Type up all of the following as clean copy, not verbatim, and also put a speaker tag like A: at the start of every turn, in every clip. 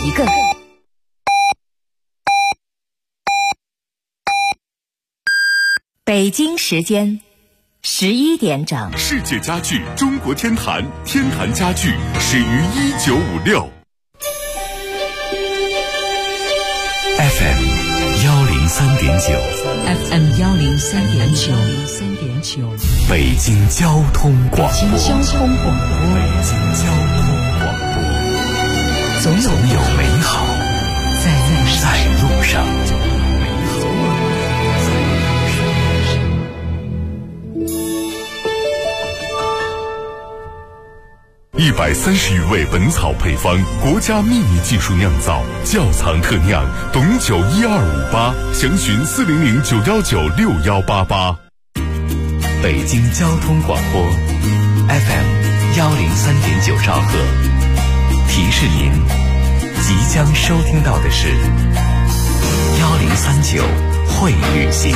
A: 一个。北京时间11点整。
B: 世界家具中国天坛，天坛家具始于1956。FM
C: 103.9，
B: 北京交通广播，总有美好在路上。130余味本草配方，国家秘密技术酿造，窖藏特酿，董酒12588，详询400-919-6188。
D: 北京交通广播 FM 103.9兆赫，提示您即将收听到的是1039会旅行。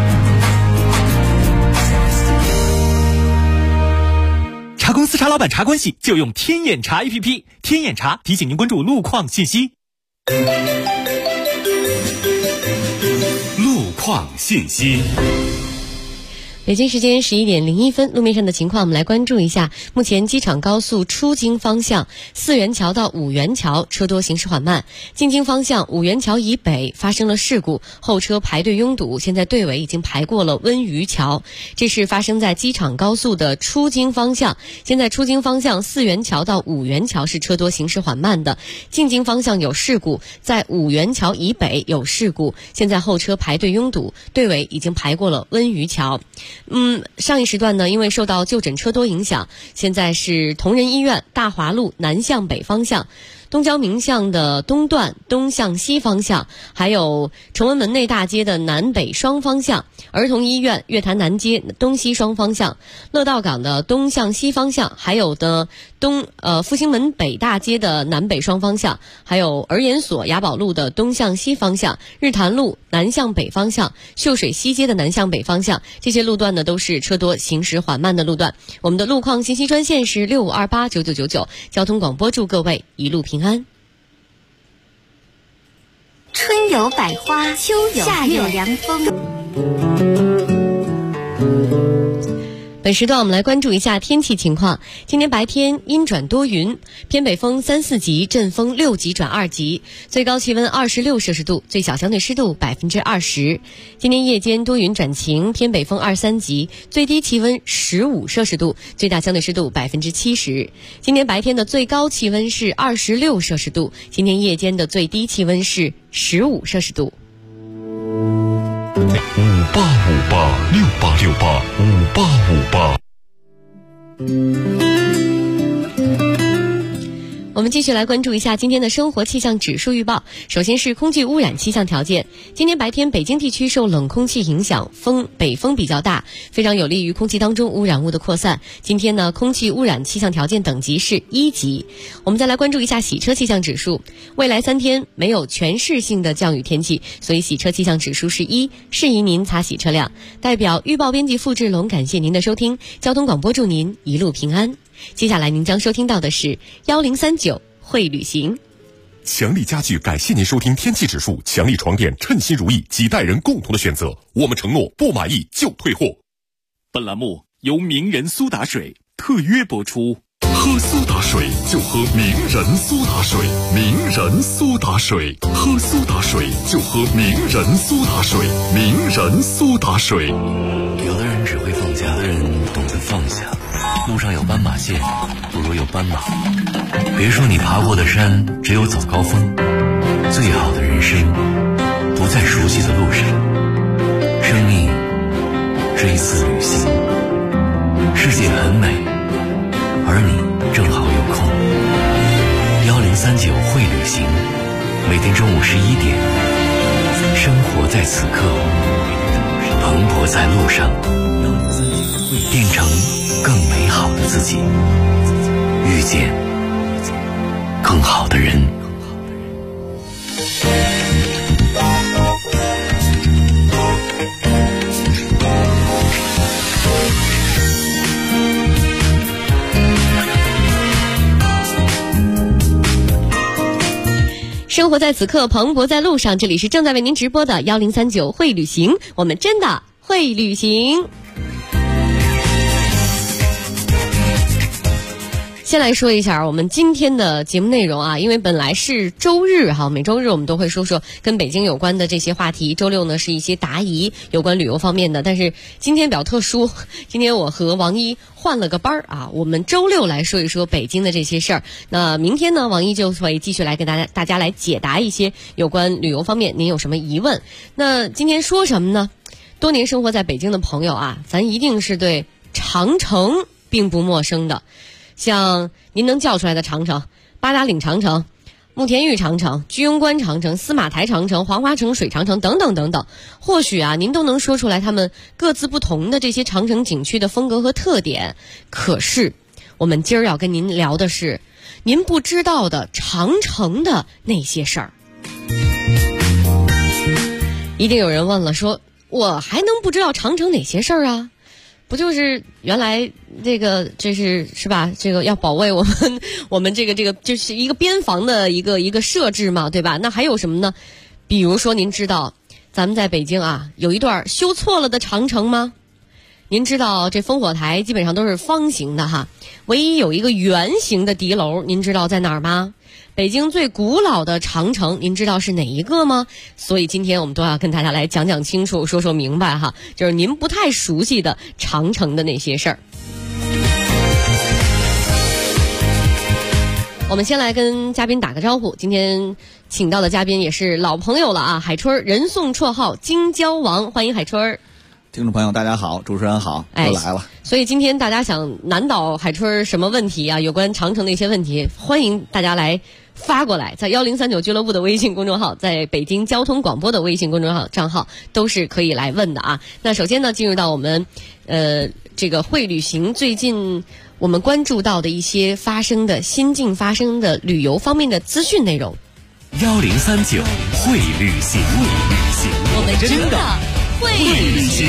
E: 茶公司茶老板茶关系就用天眼查 APP， 天眼查提醒您关注路况信息。
B: 路况信息。
F: 北京时间11点01分，路面上的情况我们来关注一下。目前机场高速出京方向4元桥到5元桥车多行驶缓慢，进京方向5元桥以北发生了事故，后车排队拥堵，现在队尾已经排过了温榆桥。这是发生在机场高速的出京方向，现在出京方向4元桥到5元桥是车多行驶缓慢的，进京方向有事故，在5元桥以北有事故，现在后车排队拥堵，队尾已经排过了温榆桥。上一时段呢，因为受到就诊车多影响，现在是同仁医院大华路南向北方向，东交民巷的东段东向西方向，还有崇文门内大街的南北双方向，儿童医院月坛南街东西双方向，乐道港的东向西方向，还有的复兴门北大街的南北双方向，还有儿研所雅宝路的东向西方向，日坛路南向北方向，秀水西街的南向北方向，这些路段呢都是车多行驶缓慢的路段。我们的路况信息专线是65289999，交通广播祝各位一路平安。
G: 春有百花，秋有夏有凉风。
F: 本时段我们来关注一下天气情况。今天白天阴转多云，偏北风3、4级，阵风6级转2级，最高气温26摄氏度，最小相对湿度20%。今天夜间多云转晴，偏北风2、3级，最低气温15摄氏度，最大相对湿度70%。今天白天的最高气温是26摄氏度，今天夜间的最低气温是15摄氏度。
B: 585868685858。
F: 我们继续来关注一下今天的生活气象指数预报。首先是空气污染气象条件。今天白天北京地区受冷空气影响，北风比较大，非常有利于空气当中污染物的扩散。今天呢，空气污染气象条件等级是1级。我们再来关注一下洗车气象指数。未来3天没有全市性的降雨天气，所以洗车气象指数是1，适宜您擦洗车辆。代表预报编辑付志龙感谢您的收听，交通广播祝您一路平安。接下来您将收听到的是1039会旅行。
B: 强力家具感谢您收听天气指数，强力床垫称心如意，几代人共同的选择，我们承诺不满意就退货。
E: 本栏目由名人苏打水特约播出。
B: 喝苏打水就喝名人苏打水，名人苏打水，喝苏打水就喝名人苏打水，名人苏打水。
D: 有的人只会放假，有的人懂得放下。路上有斑马线，不如有斑马。别说你爬过的山只有早高峰，最好的人生不在熟悉的路上。生命是一次旅行，世界很美，而你正好有空。1039会旅行，每天中午11点，生活在此刻，蓬勃在路上，变成更美好的自己，遇见更好的人。
F: 生活在此刻，蓬勃在路上。这里是正在为您直播的1039会旅行，我们真的会旅行。先来说一下我们今天的节目内容啊，因为本来是周日哈，每周日我们都会说说跟北京有关的这些话题。周六呢是一些答疑有关旅游方面的，但是今天比较特殊，今天我和王一换了个班儿啊，我们周六来说一说北京的这些事儿。那明天呢，王一就会继续来跟大家来解答一些有关旅游方面您有什么疑问。那今天说什么呢？多年生活在北京的朋友啊，咱一定是对长城并不陌生的。像您能叫出来的长城，八达岭长城、慕田峪长城、居庸关长城、司马台长城、黄花城水长城等等等等，或许啊您都能说出来他们各自不同的这些长城景区的风格和特点。可是我们今儿要跟您聊的是您不知道的长城的那些事儿。一定有人问了，说我还能不知道长城哪些事儿啊？不就是原来这是吧？这个要保卫我们这个就是一个边防的一个设置嘛，对吧？那还有什么呢？比如说您知道咱们在北京啊有一段修错了的长城吗？您知道这烽火台基本上都是方形的哈，唯一有一个圆形的敌楼，您知道在哪儿吗？北京最古老的长城，您知道是哪一个吗？所以今天我们都要跟大家来讲讲清楚，说说明白哈，就是您不太熟悉的长城的那些事儿。我们先来跟嘉宾打个招呼，今天请到的嘉宾也是老朋友了啊，海春，人送绰号京郊王，欢迎海春。
C: 听众朋友大家好，主持人好，又来了。
F: 所以今天大家想难倒海春什么问题啊，有关长城的一些问题，欢迎大家来发过来，在1039俱乐部的微信公众号，在北京交通广播的微信公众号账号都是可以来问的啊。那首先呢，进入到我们这个会旅行最近我们关注到的一些新近发生的旅游方面的资讯内容。
D: 1039会旅行，
F: 我们真的会旅行。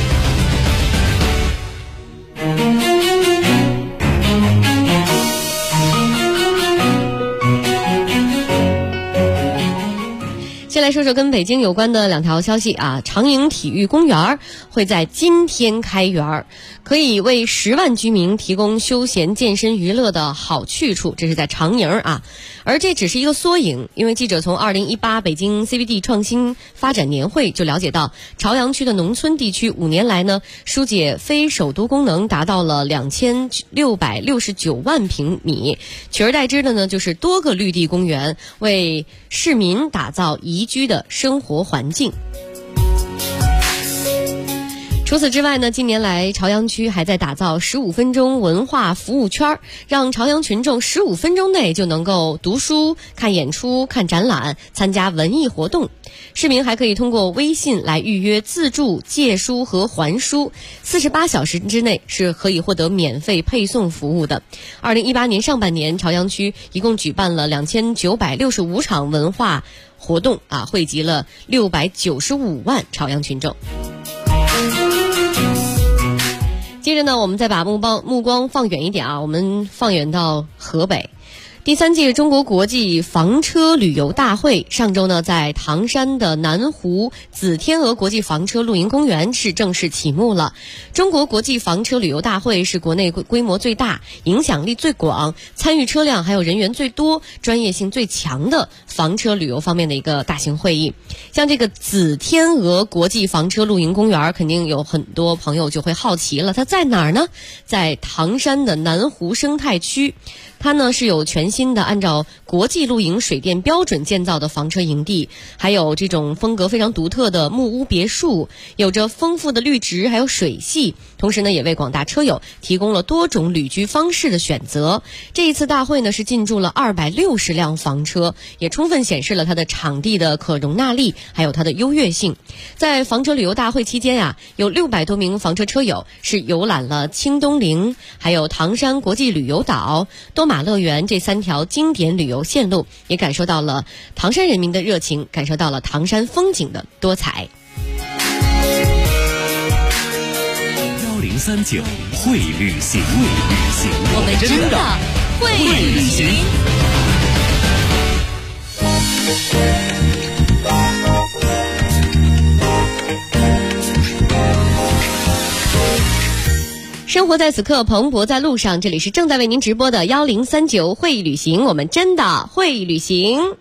F: 先来说说跟北京有关的两条消息啊，长营体育公园会在今天开园，可以为10万居民提供休闲健身娱乐的好去处，这是在长营啊。而这只是一个缩影，因为记者从2018北京 CBD 创新发展年会就了解到，朝阳区的农村地区5年来呢，疏解非首都功能达到了2669万平米，取而代之的呢就是多个绿地公园，为市民打造宜居的生活环境。除此之外呢，近年来朝阳区还在打造15分钟文化服务圈，让朝阳群众15分钟内就能够读书、看演出、看展览、参加文艺活动。市民还可以通过微信来预约自助、借书和还书，48小时之内是可以获得免费配送服务的。2018年上半年，朝阳区一共举办了2965场文化活动啊，汇集了695万朝阳群众。接着呢，我们再把目光放远一点啊，我们放远到河北。第3届中国国际房车旅游大会上周呢，在唐山的南湖紫天鹅国际房车露营公园是正式启幕了。中国国际房车旅游大会是国内规模最大、影响力最广、参与车辆还有人员最多、专业性最强的房车旅游方面的一个大型会议。像这个紫天鹅国际房车露营公园，肯定有很多朋友就会好奇了，它在哪儿呢？在唐山的南湖生态区。它呢是有全新的按照国际露营水电标准建造的房车营地，还有这种风格非常独特的木屋别墅，有着丰富的绿植还有水系，同时呢也为广大车友提供了多种旅居方式的选择。这一次大会呢是进驻了260辆房车，也充分显示了它的场地的可容纳力还有它的优越性。在房车旅游大会期间啊，有600多名房车车友是游览了清东陵还有唐山国际旅游岛、多马乐园这3条经典旅游线路，也感受到了唐山人民的热情，感受到了唐山风景的多彩。
D: 1039会旅行，
F: 我们真的会旅行。 生活在此刻，蓬勃在路上。这里是正在为您直播的1039会旅行，我们真的会旅行。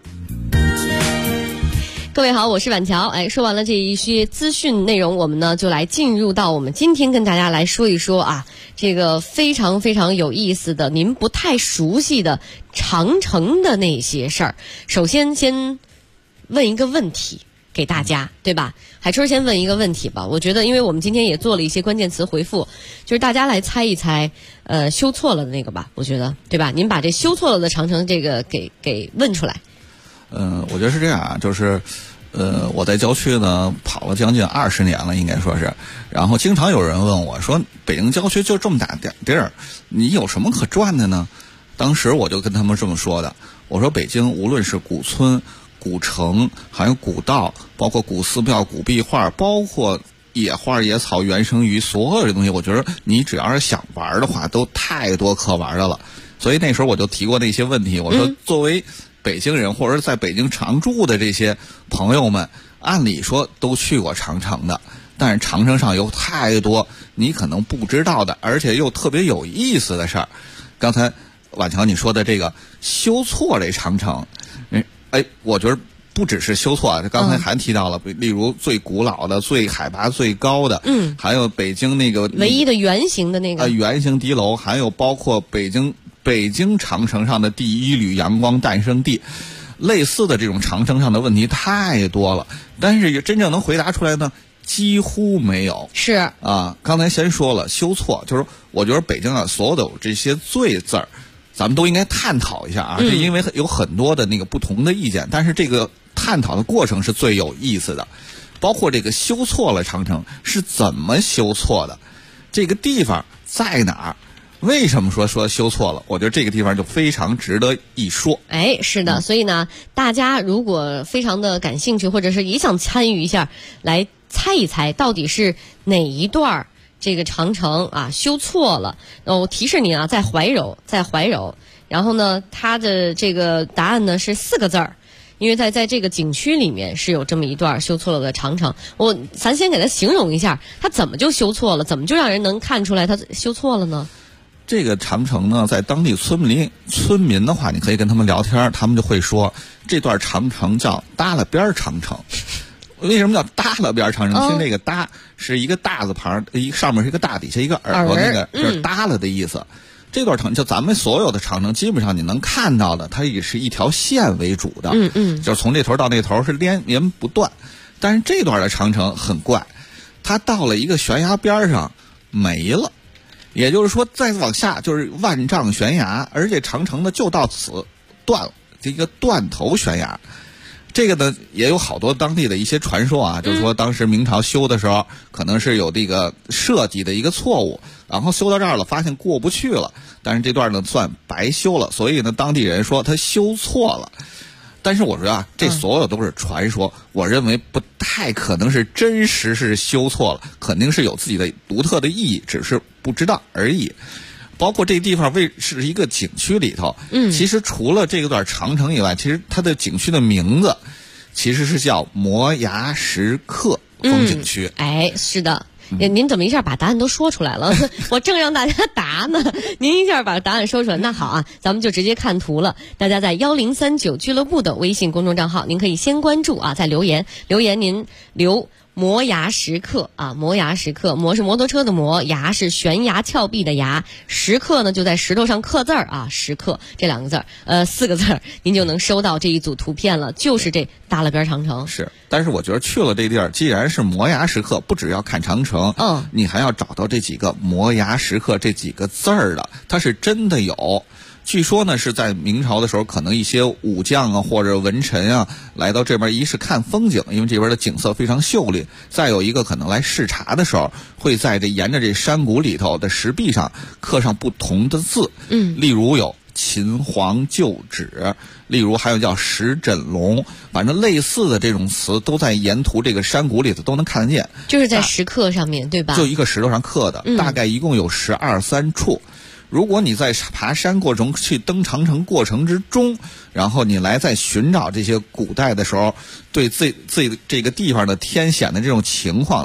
F: 各位好，我是婉乔。说完了这一些资讯内容，我们呢就来进入到我们今天跟大家来说一说啊，这个非常非常有意思的，您不太熟悉的长城的那些事儿。首先问一个问题给大家，对吧？海春先问一个问题吧。我觉得因为我们今天也做了一些关键词回复，就是大家来猜一猜修错了的那个吧，我觉得对吧？您把这修错了的长城这个给问出来。
C: 我觉得是这样啊，就是我在郊区呢跑了将近20年了，应该说是。然后经常有人问我说，北京郊区就这么大点地儿，你有什么可转的呢？当时我就跟他们这么说的，我说北京无论是古村、古城，还有古道，包括古寺庙、古壁画，包括野花野草、原生鱼，所有的东西，我觉得你只要是想玩的话，都太多可玩的了。所以那时候我就提过那些问题，我说作为北京人或者是在北京常住的这些朋友们，按理说都去过长城的，但是长城上有太多你可能不知道的，而且又特别有意思的事儿。刚才婉乔你说的这个修错这长城，我觉得不只是修错，刚才还提到了，例如最古老的、最海拔最高的，还有北京那个
F: 唯一的圆形的那个
C: 圆形敌楼，还有包括北京长城上的第一缕阳光诞生地，类似的这种长城上的问题太多了，但是真正能回答出来呢，几乎没有。
F: 是
C: 啊，刚才先说了修错，就是我觉得北京啊，所有的这些罪字儿，咱们都应该探讨一下啊，这因为有很多的那个不同的意见，但是这个探讨的过程是最有意思的。包括这个修错了长城是怎么修错的，这个地方在哪儿，为什么说修错了？我觉得这个地方就非常值得一说。
F: 是的，所以呢，大家如果非常的感兴趣，或者是也想参与一下，来猜一猜到底是哪一段这个长城啊修错了。我提示您啊，在怀柔。然后呢，它的这个答案呢是4个字儿，因为在这个景区里面是有这么一段修错了的长城。咱先给它形容一下，它怎么就修错了？怎么就让人能看出来它修错了呢？
C: 这个长城呢，在当地村民的话，你可以跟他们聊天，他们就会说这段长城叫耷拉边长城。为什么叫耷拉边长城？其实那个耷是一个大字旁，上面是一个大，底下一个耳朵，那个是耷拉的意思。这段长就咱们所有的长城，基本上你能看到的，它也是一条线为主的，就是从这头到那头是连绵不断。但是这段的长城很怪，它到了一个悬崖边上没了。也就是说再往下就是万丈悬崖，而且长城呢就到此断了，这个断头悬崖。这个呢也有好多当地的一些传说啊，就是说当时明朝修的时候可能是有这个设计的一个错误，然后修到这儿了发现过不去了，但是这段呢算白修了，所以呢当地人说他修错了。但是我说啊，这所有都是传说，我认为不太可能是真实是修错了，肯定是有自己的独特的意义，只是不知道而已。包括这个地方是一个景区里头，其实除了这个段长城以外，其实它的景区的名字其实是叫摩崖石刻风景区。
F: 是的。您怎么一下把答案都说出来了？我正让大家答呢，您一下把答案说出来。那好啊，咱们就直接看图了。大家在1039俱乐部的微信公众账号，您可以先关注啊，再留言您留摩崖石刻啊，摩崖石刻，摩是摩托车的摩，崖是悬崖峭壁的崖，石刻呢就在石头上刻字儿啊，石刻这2个字儿，4个字儿，您就能收到这一组图片了，就是这耷拉边长城。
C: 是，但是我觉得去了这地儿，既然是摩崖石刻，不只要看长城，你还要找到这几个摩崖石刻这几个字儿的，它是真的有。据说呢，是在明朝的时候，可能一些武将啊或者文臣啊来到这边，一是看风景，因为这边的景色非常秀丽；再有一个可能来视察的时候，会在沿着这山谷里头的石壁上刻上不同的字，例如有秦皇旧址，例如还有叫石枕龙，反正类似的这种词都在沿途这个山谷里头都能看得见，
F: 就是在石刻上面，对吧？
C: 就一个石头上刻的，大概一共有12、13处。如果你在爬山过程去登长城过程之中，然后你来在寻找这些古代的时候对自己这个地方的天险的这种情况来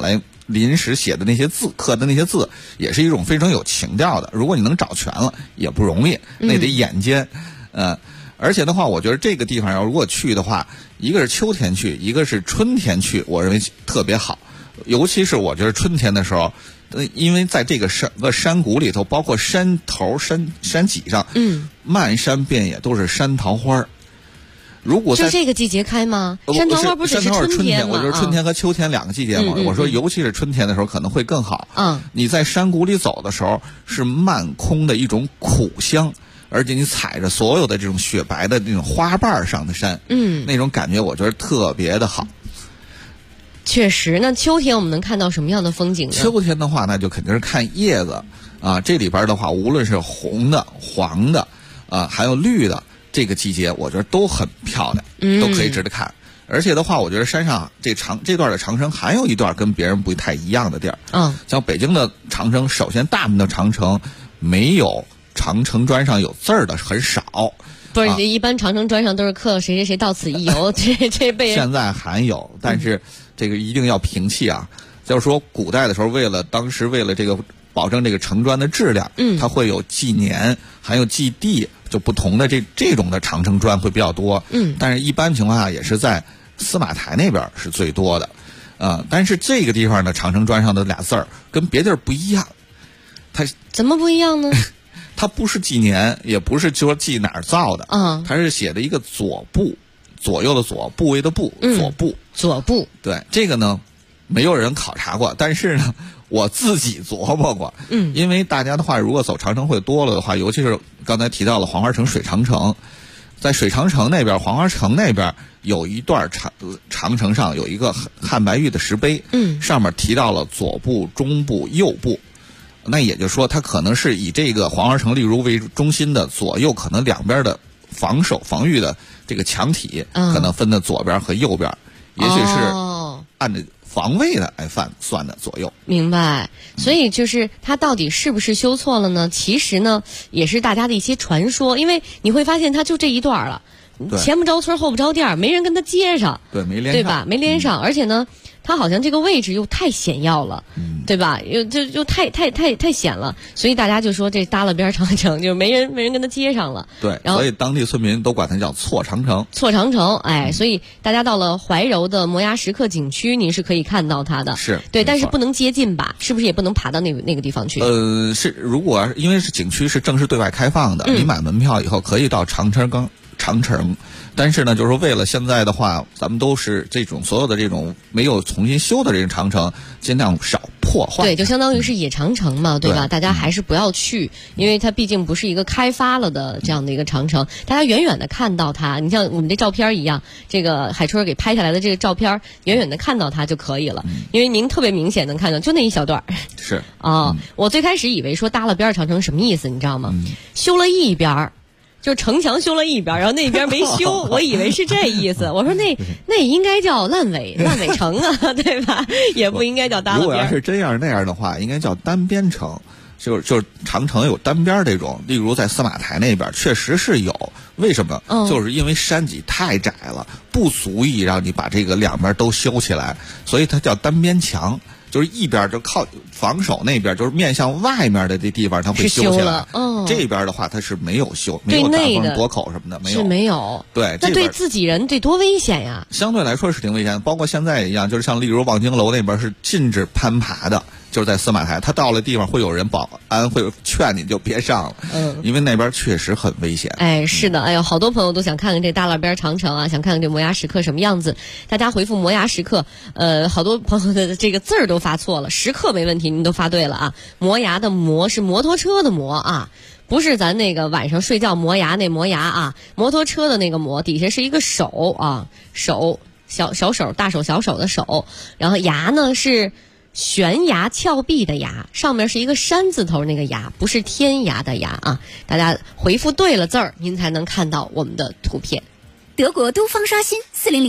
C: 临时写的那些字，刻的那些字，也是一种非常有情调的。如果你能找全了，也不容易，那得眼尖。而且的话，我觉得这个地方要如果去的话，一个是秋天去，一个是春天去，我认为特别好。尤其是我觉得春天的时候，因为在这个山谷里头，包括山头、山脊上，漫山遍野都是山桃花。如果
F: 就这个季节开吗？山桃花不只是春天吗？
C: 我就是春天和秋天两个季节嘛。我说，尤其是春天的时候可能会更好。你在山谷里走的时候，是漫空的一种苦香，而且你踩着所有的这种雪白的那种花瓣上的山，那种感觉我觉得特别的好。
F: 确实，那秋天我们能看到什么样的风景呢？
C: 秋天的话，那就肯定是看叶子啊。这里边的话，无论是红的、黄的还有绿的。这个季节我觉得都很漂亮，都可以值得看。而且的话，我觉得山上这段的长城还有一段跟别人不太一样的地儿。像北京的长城，首先大门的长城没有长城砖上有字儿的很少。
F: 不是，一般长城砖上都是刻谁谁谁到此一游，这被
C: 现在还有，但是这个一定要摒弃啊。就是说，古代的时候，当时为了这个保证这个城砖的质量，它会有纪年，还有纪地。就不同的这种的长城砖会比较多，但是一般情况下也是在司马台那边是最多的，但是这个地方的长城砖上的俩字儿跟别地儿不一样，它
F: 怎么不一样呢？
C: 它不是纪年，也不是说记哪儿造的，它是写的一个左部，左右的左，部位的部，左部，对，这个呢没有人考察过，但是呢。我自己琢磨过，因为大家的话，如果走长城会多了的话，尤其是刚才提到了黄花城、水长城，在水长城那边、黄花城那边有一段长城上有一个汉白玉的石碑，上面提到了左部、中部、右部，那也就是说，它可能是以这个黄花城例如为中心的左右，可能两边的防御的这个墙体，可能分的左边和右边，也许是按照防卫的算的左右。
F: 明白。所以就是它到底是不是修错了呢？其实呢也是大家的一些传说，因为你会发现它就这一段了，前不着村后不着店，没人跟它接上，
C: 对，没连上，
F: 对吧？没连上，而且呢它好像这个位置又太显要了，对吧？又太显了，所以大家就说这搭了边长城，就是没人跟它接上了。
C: 对，然后所以当地村民都管它叫错长城。
F: 错长城，所以大家到了怀柔的摩崖石刻景区，您是可以看到它的。
C: 是，
F: 对，但是不能接近吧？是不是也不能爬到那个地方去？
C: 是，如果因为是景区是正式对外开放的，你买门票以后可以到长城。但是呢，就是说为了现在的话，咱们都是这种所有的这种没有重新修的这种长城，尽量少破坏。
F: 对，就相当于是野长城嘛，对吧？大家还是不要去，因为它毕竟不是一个开发了的这样的一个长城。大家远远的看到它，你像我们这照片一样，这个海春给拍下来的这个照片，远远的看到它就可以了，因为您特别明显能看到，就那一小段。
C: 是
F: 我最开始以为说搭了边长城什么意思，你知道吗？修了一边。就是城墙修了一边，然后那边没修，我以为是这意思。我说那应该叫烂尾城啊，对吧？也不应该叫搭了边。
C: 如果要是这样那样的话，应该叫单边城。就是长城有单边这种，例如在司马台那边确实是有。为什么？就是因为山脊太窄了，不足以让你把这个两边都修起来，所以它叫单边墙。就是一边就靠防守那边，就是面向外面的这地方，它会修起来。这边的话，它是没有修，没有大风夺口什么的，没有。
F: 是没有。
C: 对，
F: 那对自己人这多危险呀！
C: 相对来说是挺危险，包括现在一样，就是像例如望京楼那边是禁止攀爬的，就是在司马台，他到了地方会有人保安会劝你就别上了，因为那边确实很危险。
F: 是的，好多朋友都想看看这大栅边长城啊，想看看这摩崖石刻什么样子。大家回复摩崖石刻，好多朋友的这个字儿都发错了，石刻没问题，您都发对了啊。摩崖的摩是摩托车的摩啊，不是咱那个晚上睡觉磨牙那磨牙啊，摩托车的那个摩，底下是一个手啊，手小手大手小手的手，然后崖呢是悬崖峭壁的崖，上面是一个山字头那个崖，不是天涯的崖啊。大家回复对了字儿，您才能看到我们的图片。
G: 德国东方刷新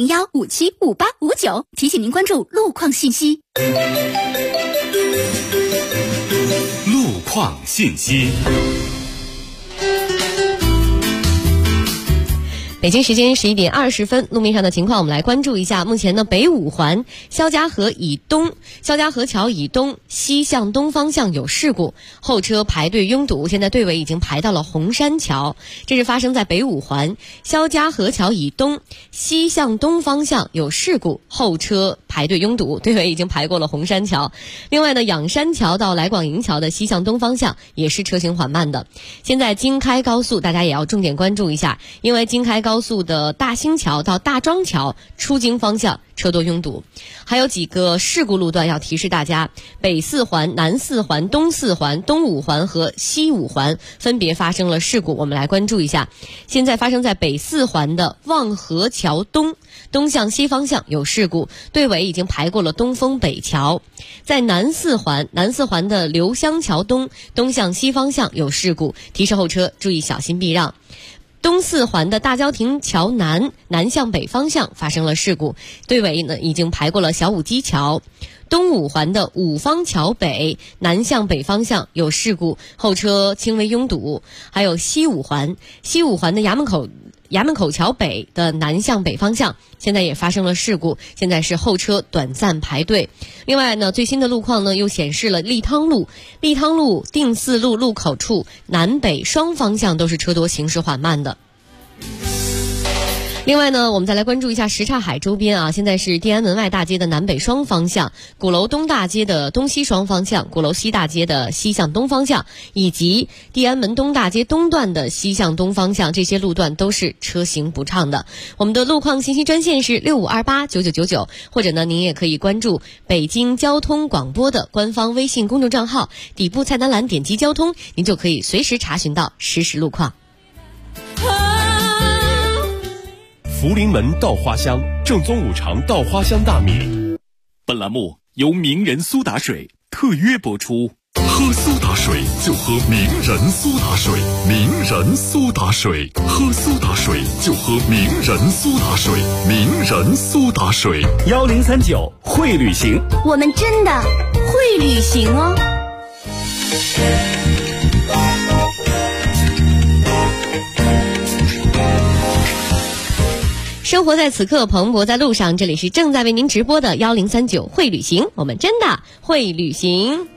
G: 4001575859，提醒您关注路况信息。
D: 路况信息。
F: 北京时间11点20分，路面上的情况我们来关注一下。目前呢，北五环肖家河以东、肖家河桥以东西向东方向有事故，后车排队拥堵，现在队尾已经排到了红山桥。这是发生在北五环肖家河桥以东西向东方向有事故，后车排队拥堵，队尾已经排过了红山桥。另外呢，仰山桥到来广营桥的西向东方向也是车行缓慢的。现在京开高速大家也要重点关注一下，因为京开高速的大兴桥到大庄桥出京方向车多拥堵。还有几个事故路段要提示大家，北四环、南四环、东四环、东五环和西五环分别发生了事故，我们来关注一下。现在发生在北四环的望河桥东向西方向有事故，队尾已经排过了东风北桥。在南四环的刘香桥东向西方向有事故，提示后车注意小心避让。东四环的大郊亭桥南向北方向发生了事故，队尾呢已经排过了小武基桥。东五环的五方桥北南向北方向有事故，后车轻微拥堵。还有西五环的衙门口桥北的南向北方向现在也发生了事故，现在是后车短暂排队。另外呢，最新的路况呢又显示了利汤路定四路路口处南北双方向都是车多，行驶缓慢的。另外呢，我们再来关注一下什刹海周边啊，现在是地安门外大街的南北双方向，鼓楼东大街的东西双方向，鼓楼西大街的西向东方向，以及地安门东大街东段的西向东方向，这些路段都是车行不畅的。我们的路况信息专线是65289999，或者呢，您也可以关注北京交通广播的官方微信公众账号，底部菜单栏点击交通，您就可以随时查询到实时路况。
H: 福临门稻花香，正宗五常稻花香大米。
E: 本栏目由名人苏打水特约播出。
B: 喝苏打水就喝名人苏打水，名人苏打水，喝苏打水就喝名人苏打水，名人苏打水。
E: 1039会旅行，
G: 我们真的会旅行哦。
F: 生活在此刻，蓬勃在路上。这里是正在为您直播的1039会旅行，我们真的会旅行。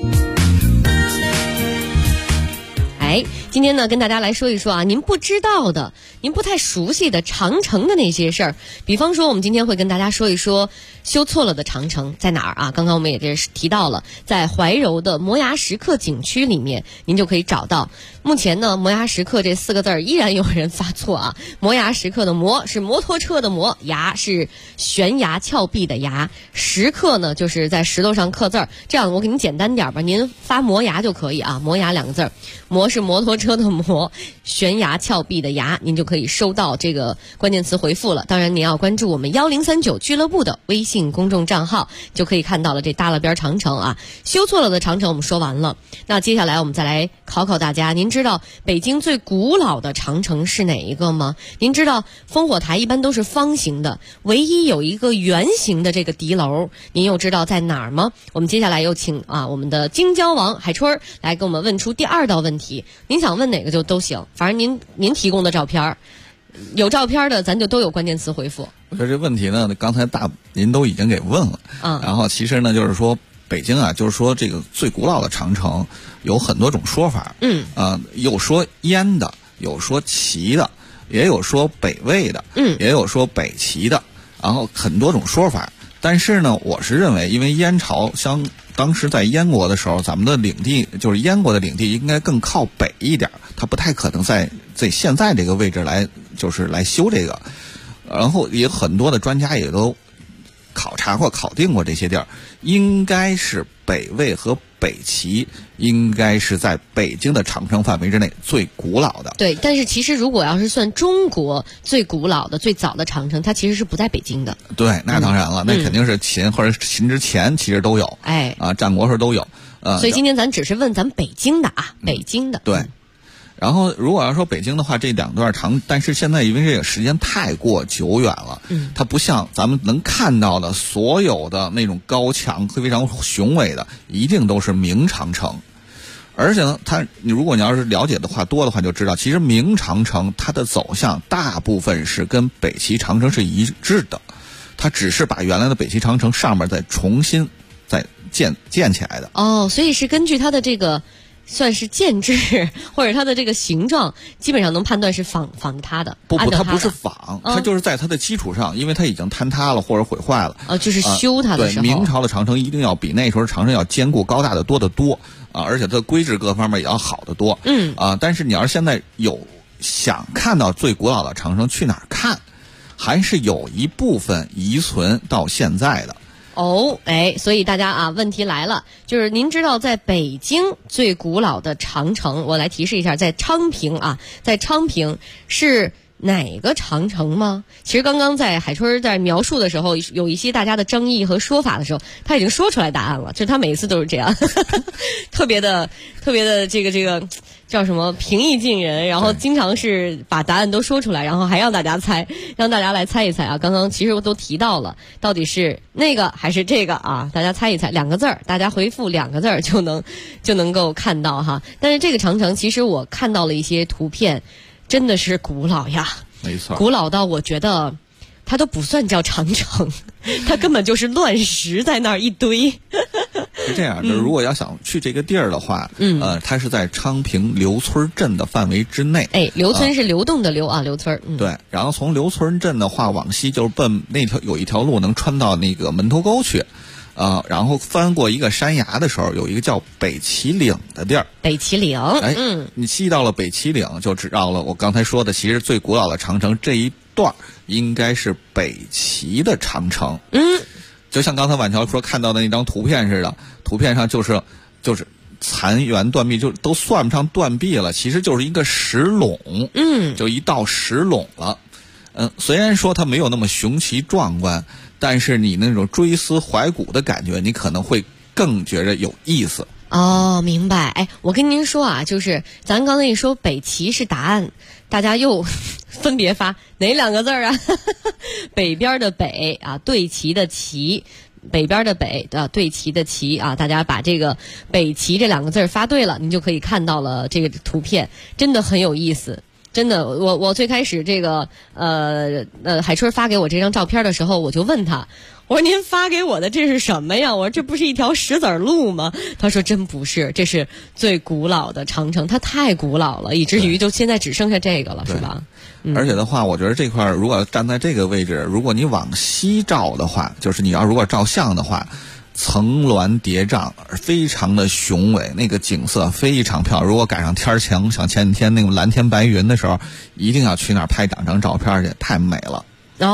F: 今天呢，跟大家来说一说啊，您不知道的，您不太熟悉的长城的那些事儿。比方说，我们今天会跟大家说一说修错了的长城在哪儿啊？刚刚我们也是提到了，在怀柔的摩崖石刻景区里面，您就可以找到。目前呢，摩崖石刻这4个字依然有人发错啊。摩崖石刻的摩是摩托车的摩，崖是悬崖峭壁的崖，石刻呢就是在石头上刻字儿。这样我给您简单点吧，您发摩崖就可以啊。摩崖2个字，摩是摩托车的摩，悬崖峭壁的崖，您就可以收到这个关键词回复了。当然您要关注我们1039俱乐部的微信公众账号，就可以看到了这大了边长城啊。修错了的长城我们说完了，那接下来我们再来考考大家，您知道北京最古老的长城是哪一个吗？您知道烽火台一般都是方形的，唯一有一个圆形的这个敌楼，您又知道在哪儿吗？我们接下来有请我们的京郊王海春来给我们问出第2道问题。您想问哪个就都行，反正您提供的照片，有照片的咱就都有关键词回复。
C: 我觉得这问题呢，刚才您都已经给问了然后其实呢，就是说北京啊，就是说这个最古老的长城有很多种说法，有说燕的，有说齐的，也有说北魏的，也有说北齐的，然后很多种说法。但是呢，我是认为，因为燕朝当时在燕国的时候，咱们的领地就是燕国的领地应该更靠北一点，它不太可能在现在这个位置来修这个。然后也很多的专家也都考察过、考定过这些地儿，应该是北魏和北齐应该是在北京的长城范围之内最古老的。
F: 对，但是其实如果要是算中国最古老的最早的长城，它其实是不在北京的。
C: 对，那当然了，那肯定是秦或者秦之前其实都有，战国时候都有。
F: 所以今天咱只是问咱北京的北京的。
C: 对。然后如果要说北京的话，这2段长，但是现在因为这个时间太过久远了，它不像咱们能看到的所有的那种高墙非常雄伟的，一定都是明长城。 而且呢，如果你要是了解的话多的话，就知道其实明长城它的走向大部分是跟北齐长城是一致的，它只是把原来的北齐长城上面再重新再建起来的。
F: 哦，所以是根据它的这个算是建制或者它的这个形状，基本上能判断是仿它的。
C: 不，它不是仿，它就是在它的基础上，因为它已经坍塌了或者毁坏了。
F: 就是修它的时候。
C: 对，明朝的长城一定要比那时候长城要坚固高大的多得多啊，而且它的规制各方面也要好得多。但是你要是现在想看到最古老的长城，去哪儿看？还是有一部分遗存到现在的。
F: 所以大家啊，问题来了，就是您知道在北京最古老的长城，我来提示一下，在昌平啊，在昌平是哪个长城吗？其实刚刚在海春在描述的时候，有一些大家的争议和说法的时候，他已经说出来答案了，就是他每一次都是这样，特别的这个叫什么平易近人，然后经常是把答案都说出来，然后还让大家猜，让大家来猜一猜啊。刚刚其实我都提到了，到底是那个还是这个啊？大家猜一猜，2个字儿，大家回复2个字儿就能够看到哈。但是这个长城，其实我看到了一些图片，真的是古老呀，
C: 没错，
F: 古老到我觉得它都不算叫长城，它根本就是乱石在那儿一堆。
C: 是这样的，如果要想去这个地儿的话，它是在昌平刘村镇的范围之内。
F: 刘村是流动的流啊，刘村。
C: 对，然后从刘村镇的话往西，就是奔有一条路能穿到那个门头沟去。然后翻过一个山崖的时候，有一个叫北齐岭的地儿。
F: 北齐岭，
C: 你西到了北齐岭，就知道了。我刚才说的，其实最古老的长城这一段应该是北齐的长城。就像刚才晚桥说看到的那张图片似的，图片上就是残垣断壁，就都算不上断壁了，其实就是一个石垄。就一道石垄了。虽然说它没有那么雄奇壮观，但是你那种追思怀古的感觉，你可能会更觉得有意思。
F: 明白。我跟您说啊，就是咱刚才一说北齐是答案，大家又分别发哪2个字啊？北边的北啊，对齐的齐，北边的北的对齐的齐啊，大家把这个北齐这2个字发对了，您就可以看到了这个图片，真的很有意思。真的，我最开始这个海春发给我这张照片的时候，我就问他，我说您发给我的这是什么呀？我说这不是一条石子路吗？他说真不是，这是最古老的长城，它太古老了，以至于就现在只剩下这个了，是吧？
C: 而且的话，我觉得这块如果站在这个位置，如果你往西照的话，就是你要如果照相的话，层峦叠嶂，非常的雄伟，那个景色非常漂亮。如果赶上天晴，像前几天那种蓝天白云的时候，一定要去那儿拍2张照片去，太美了。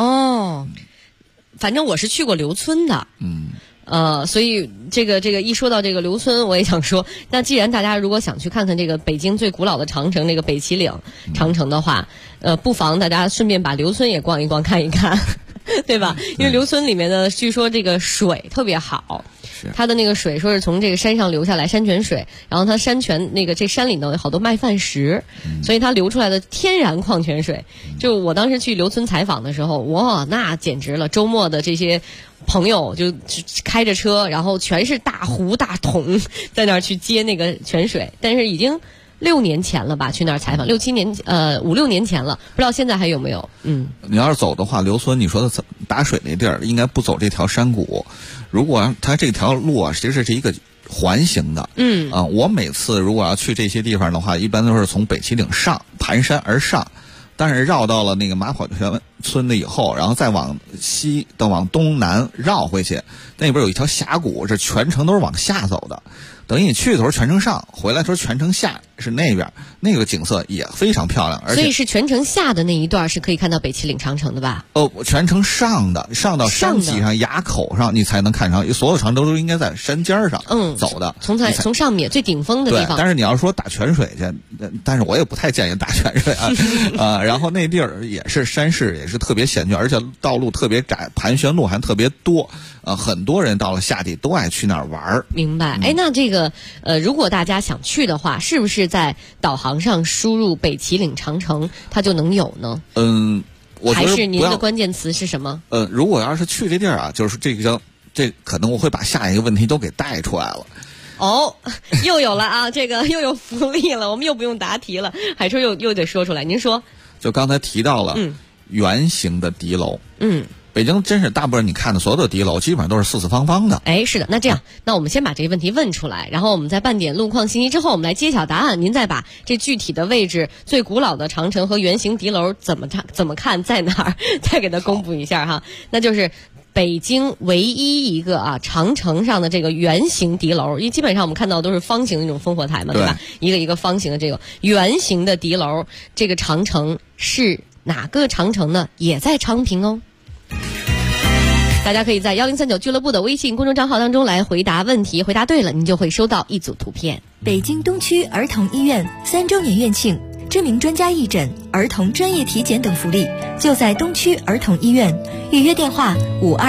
F: 反正我是去过刘村的。所以这个一说到这个刘村，我也想说，那既然大家如果想去看看这个北京最古老的长城，那个北齐岭长城的话，不妨大家顺便把刘村也逛一逛看一看。对吧？因为刘村里面呢，据说这个水特别好，它的那个水说是从这个山上流下来，山泉水，然后它山泉那个这山里头有好多麦饭石，所以它流出来的天然矿泉水。就我当时去刘村采访的时候，哇，那简直了！周末的这些朋友就开着车，然后全是大壶大桶在那儿去接那个泉水，但是已经6年前了吧，去那儿采访5、6年前了，不知道现在还有没有。
C: 你要是走的话，刘村你说的打水那地儿应该不走这条山谷。如果它这条路啊，其实是一个环形的。我每次如果要去这些地方的话，一般都是从北齐岭上盘山而上，但是绕到了那个马跑泉村的以后，然后再往西的往东南绕回去，那边有一条峡谷，这全程都是往下走的。等于你去的时候全程上，回来的时候全程下，是那边那个景色也非常漂亮。而且
F: 所以是全程下的那一段是可以看到北齐岭长城的吧？
C: 全程上的，上到山脊上崖口上你才能看上，所有长城都应该在山尖上走的。
F: 从上面最顶峰的地方。
C: 对，但是你要说打泉水去，但是我也不太建议打泉水啊。然后那地儿也是山势也是特别险峻，而且道路特别窄，盘旋路还特别多。很多人到了夏季都爱去那儿玩。
F: 明白。那这个如果大家想去的话，是不是在导航上输入北齐岭长城它就能有呢？
C: 我觉得
F: 还是您的关键词是什么？
C: 如果要是去这地儿啊，就是这可能我会把下一个问题都给带出来了。
F: 哦，又有了啊，这个又有福利了，我们又不用答题了。海春又得说出来，您说。
C: 就刚才提到了，圆形的敌楼，北京真是大部分你看的所有的敌楼基本上都是四四方方的。
F: 哎，是的，那这样，那我们先把这个问题问出来，然后我们再半点路况信息之后，我们来揭晓答案。您再把这具体的位置、最古老的长城和圆形敌楼怎么看在哪儿，再给它公布一下哈。那就是北京唯一一个长城上的这个圆形敌楼，因为基本上我们看到都是方形的那种烽火台嘛，对吧？一个一个方形的这个圆形的敌楼，这个长城是哪个长城呢？也在昌平哦。大家可以在1039俱乐部的微信公众账号当中来回答问题，回答对了您就会收到一组图片。
I: 北京东区儿童医院3周年院庆，知名专家义诊、儿童专业体检等福利就在东区儿童医院，预约电话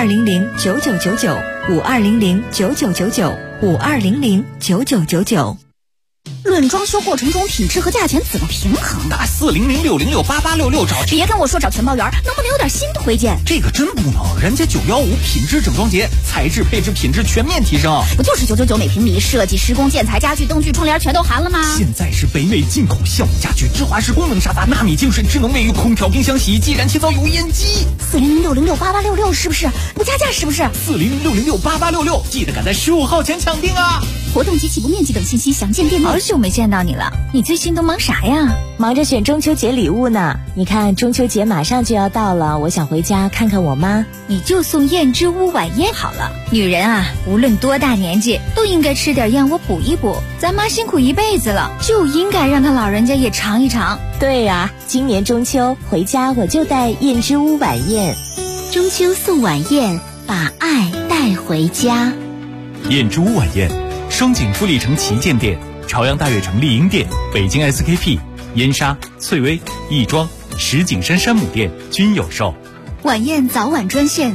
I: 520099995200999952009999。
G: 论装修过程中品质和价钱怎么平衡？
E: 打400668866找。
G: 别跟我说找全包圆，能不能有点新推荐？
E: 这个真不能，人家915品质整装节，材质配置品质全面提升。
G: 不就是999每平米，设计施工建材家具灯具窗帘全都含了吗？
E: 现在是北美进口橡木家具，芝华士功能沙发，纳米净水智能卫浴，空调冰箱洗衣机，燃气灶油烟机。
G: 400668866是不是？不加价是不是
E: ？400668866，记得赶在15号前抢定啊！
G: 活动及起步面积等信息详见店内。
I: 好久没见到你了，你最近都忙啥呀？
J: 忙着选中秋节礼物呢。你看中秋节马上就要到了，我想回家看看我妈。
G: 你就送燕之屋晚宴好了。女人啊，无论多大年纪，都应该吃点燕窝补一补。咱妈辛苦一辈子了，就应该让她老人家也尝一尝。
J: 对呀，今年中秋回家我就带燕之屋晚宴。
G: 中秋送晚宴，把爱带回家。
E: 燕之屋晚宴，双井富力城旗舰店、朝阳大悦城丽婴店、北京 SKP、燕莎、翠微、亦庄、石景山山姆店均有售。
G: 晚宴早晚专线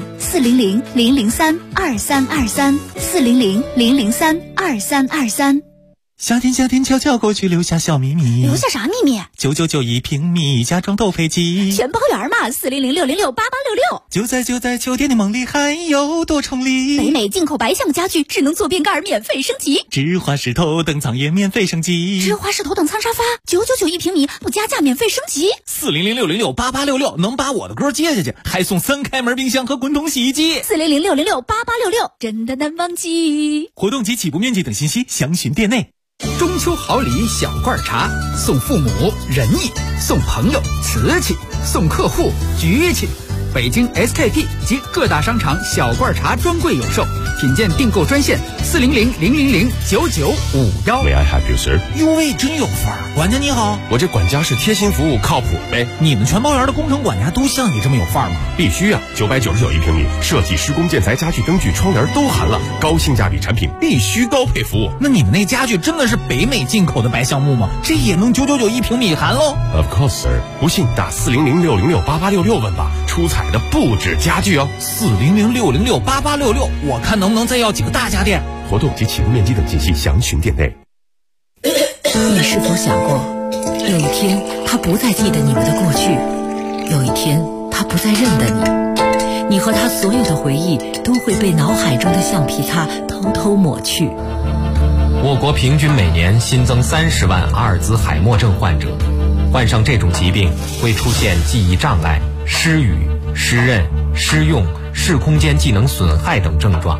G: 400-003-2323，400-003-2323。
E: 夏天悄悄过去，留下小秘密。
G: 留下啥秘密
E: ？999一平米，家装都配齐，
G: 全包圆嘛。400-606-8866。
E: 就在酒店的梦里，还有多重礼。
G: 北美进口白橡木家具，智能坐便盖免费升级。
E: 芝华士头等舱也免费升级。
G: 芝华士头等舱沙发999一平米，不加价免费升级。
E: 400-606-8866，能把我的歌接下去，还送3开门冰箱和滚筒洗衣机。
G: 400-606-8866，真的难忘记。
E: 活动及起步面积等信息详询店内。
K: 中秋好礼小罐茶，送父母仁义，送朋友瓷器，送客户局气。北京 SKP 及各大商场小罐茶专柜有售，品鉴订购专线400-000-9951。
H: May I help you, sir？
E: 哟喂，真有范儿！管家你好，
H: 我这管家是贴心服务，靠谱呗。
E: 你们全包园的工程管家都像你这么有范儿吗？
H: 必须啊！999一平米，设计、施工、建材、家具、灯具、窗帘都含了，高性价比产品，必须高配服务。
E: 那你们那家具真的是北美进口的白橡木吗？这也能999一平米含喽
H: ？Of course, sir。不信打400-606-8866问吧。出彩的不止家具哦
E: ，400-606-8866，我看能不能再要几个大家电。
H: 活动及起步面积等信息详询店内。
I: 你是否想过，有一天他不再记得你们的过去，有一天他不再认得你，你和他所有的回忆都会被脑海中的橡皮擦偷偷抹去。
L: 我国平均每年新增30万阿尔兹海默症患者，患上这种疾病会出现记忆障碍、失语、失认、失用、视空间技能损害等症状。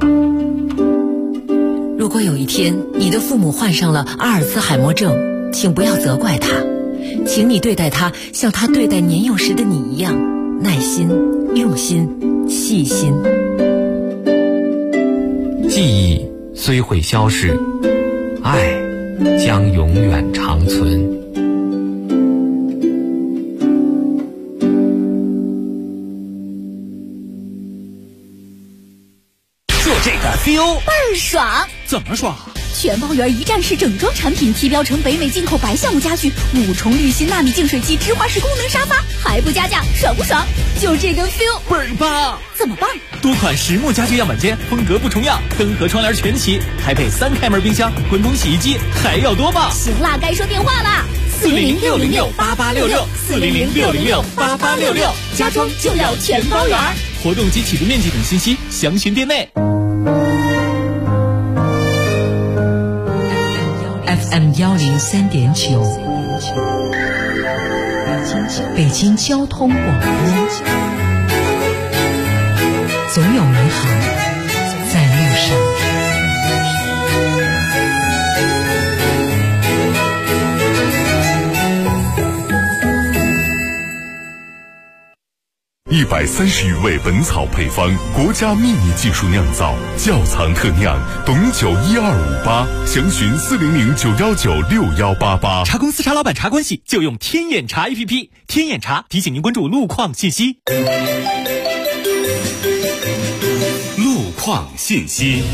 I: 如果有一天你的父母患上了阿尔兹海默症，请不要责怪他，请你对待他像他对待年幼时的你一样，耐心、用心、细心。
L: 记忆虽会消逝，爱将永远长存。
E: 这个 feel
G: 倍儿爽！
E: 怎么爽？
G: 全包圆一站式整装产品，提标成北美进口白橡木家具，5重滤芯纳米净水机，芝华士功能沙发，还不加价，爽不爽？就这个 feel
E: 倍儿棒！
G: 怎么棒？
E: 多款实木家具样板间，风格不重样，灯和窗帘全齐，还配3开门冰箱、滚筒洗衣机，还要多棒！
G: 行啦，该说电话啦
E: ！400-606-8866，400-606-8866，
G: 家装就要全包圆。
E: 活动及起步面积等信息详询店内。
I: FM103.9，北京交通广播，总有美好在路上。
B: 130余味本草配方，国家秘密技术酿造，窖藏特酿，董酒12588，详询400-919-6188。
E: 茶公司茶老板茶关系就用天眼茶 APP， 天眼茶提醒您关注路况信息。
B: 路况信息。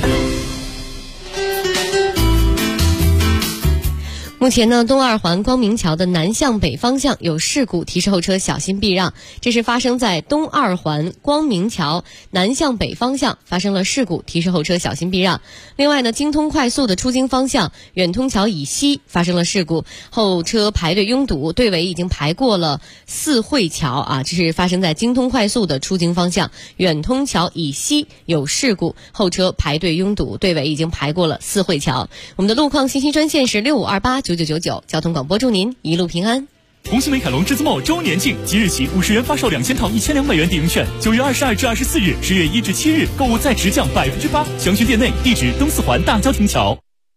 F: 目前呢，东二环光明桥的南向北方向有事故，提示后车小心避让。这是发生在东二环光明桥南向北方向发生了事故，提示后车小心避让。另外呢，京通快速的出京方向远通桥以西发生了事故，后车排队拥堵，队尾已经排过了四惠桥啊。这是发生在京通快速的出京方向远通桥以西有事故，后车排队拥堵，队尾已经排过了四惠桥。我们的路况信息专线是65289999，交通广播祝您一路平安。
E: 红星美凯龙至尊茂周年庆，即日起50元发售2000套1200元抵用券，9月22至24日，10月1至7日购物再直降8%，详询店内，地址东四环大郊亭桥。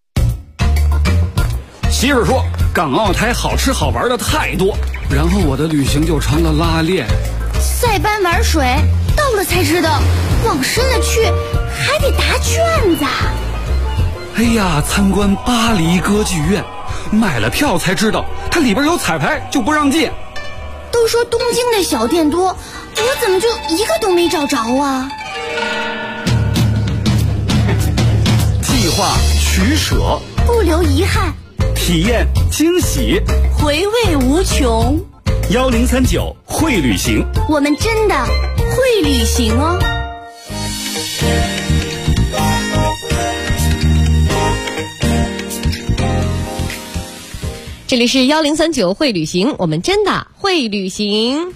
K: 媳妇说港澳台好吃好玩的太多，然后我的旅行就成了拉练。
G: 塞班玩水，到了才知道往深了去还得答卷子。
K: 哎呀，参观巴黎歌剧院，买了票才知道它里边有彩排，就不让进。
G: 都说东京的小店多，我怎么就一个都没找着啊？
K: 计划取舍，
G: 不留遗憾，
K: 体验惊喜，
G: 回味无穷。
K: 1039会旅行，
G: 我们真的会旅行哦。
F: 这里是1039会旅行，我们真的会旅行。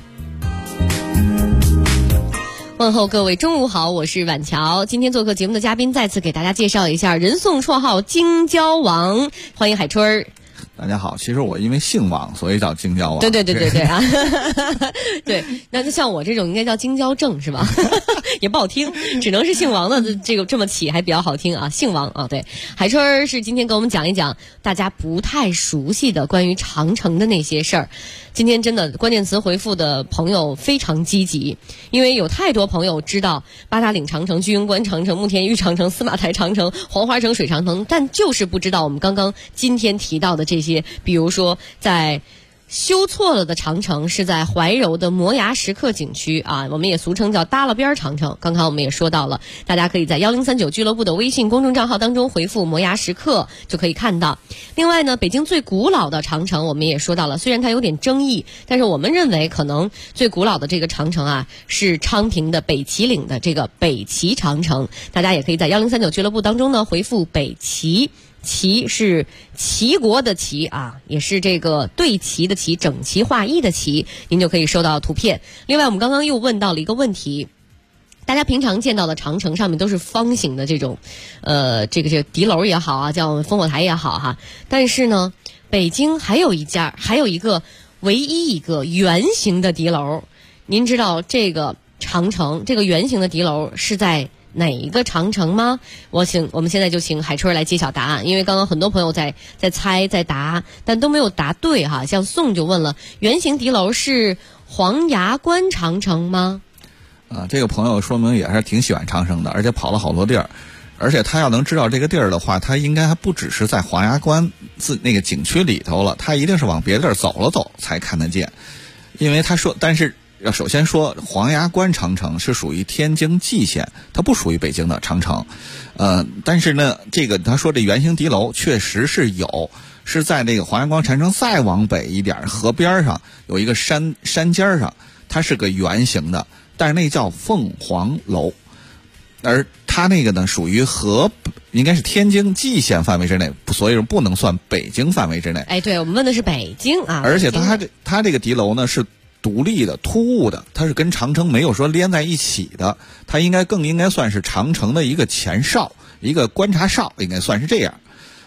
F: 问候各位中午好，我是婉乔。今天做客节目的嘉宾再次给大家介绍一下，人送绰号京郊王，欢迎海春儿。
C: 大家好，其实我因为姓王，所以叫京郊王。
F: 对啊，对，那像我这种应该叫京郊正是吧？也不好听，只能是姓王的这么起还比较好听啊，姓王啊。对，海春儿是今天给我们讲一讲大家不太熟悉的关于长城的那些事儿。今天真的关键词回复的朋友非常积极，因为有太多朋友知道八达岭长城、居庸关长城、慕田峪长城、司马台长城、黄花城水长城，但就是不知道我们刚刚今天提到的这些，比如说在修错了的长城是在怀柔的摩崖石刻景区啊，我们也俗称叫耷拉边长城。刚刚我们也说到了，大家可以在1039俱乐部的微信公众账号当中回复摩崖石刻就可以看到。另外呢，北京最古老的长城我们也说到了，虽然它有点争议，但是我们认为可能最古老的这个长城啊是昌平的北齐岭的这个北齐长城。大家也可以在1039俱乐部当中呢回复北齐，齐是齐国的齐啊，也是这个对齐的齐，整齐划一的齐，您就可以收到图片。另外我们刚刚又问到了一个问题，大家平常见到的长城上面都是方形的这种这个敌楼也好啊，叫烽火台也好哈，但是呢北京还有一个唯一一个圆形的敌楼。您知道这个长城这个圆形的敌楼是在哪一个长城吗？我们现在就请海春来揭晓答案，因为刚刚很多朋友在猜在答，但都没有答对哈。像宋就问了，圆形敌楼是黄崖关长城吗？
C: 这个朋友说明也是挺喜欢长城的，而且跑了好多地儿，而且他要能知道这个地儿的话，他应该还不只是在黄崖关那个景区里头了，他一定是往别的地儿走了走才看得见。因为他说，但是要首先说黄崖关长城是属于天津蓟县，它不属于北京的长城。但是呢，这个他说这圆形敌楼确实是有，是在这个黄崖关长城再往北一点，河边上有一个山尖上，它是个圆形的，但是那叫凤凰楼。而它那个呢属于应该是天津蓟县范围之内，所以不能算北京范围之内。
F: 哎，对，我们问的是北京啊。
C: 而且它这个敌楼呢是独立的、突兀的，它是跟长城没有说连在一起的，它更应该算是长城的一个前哨，一个观察哨，应该算是这样。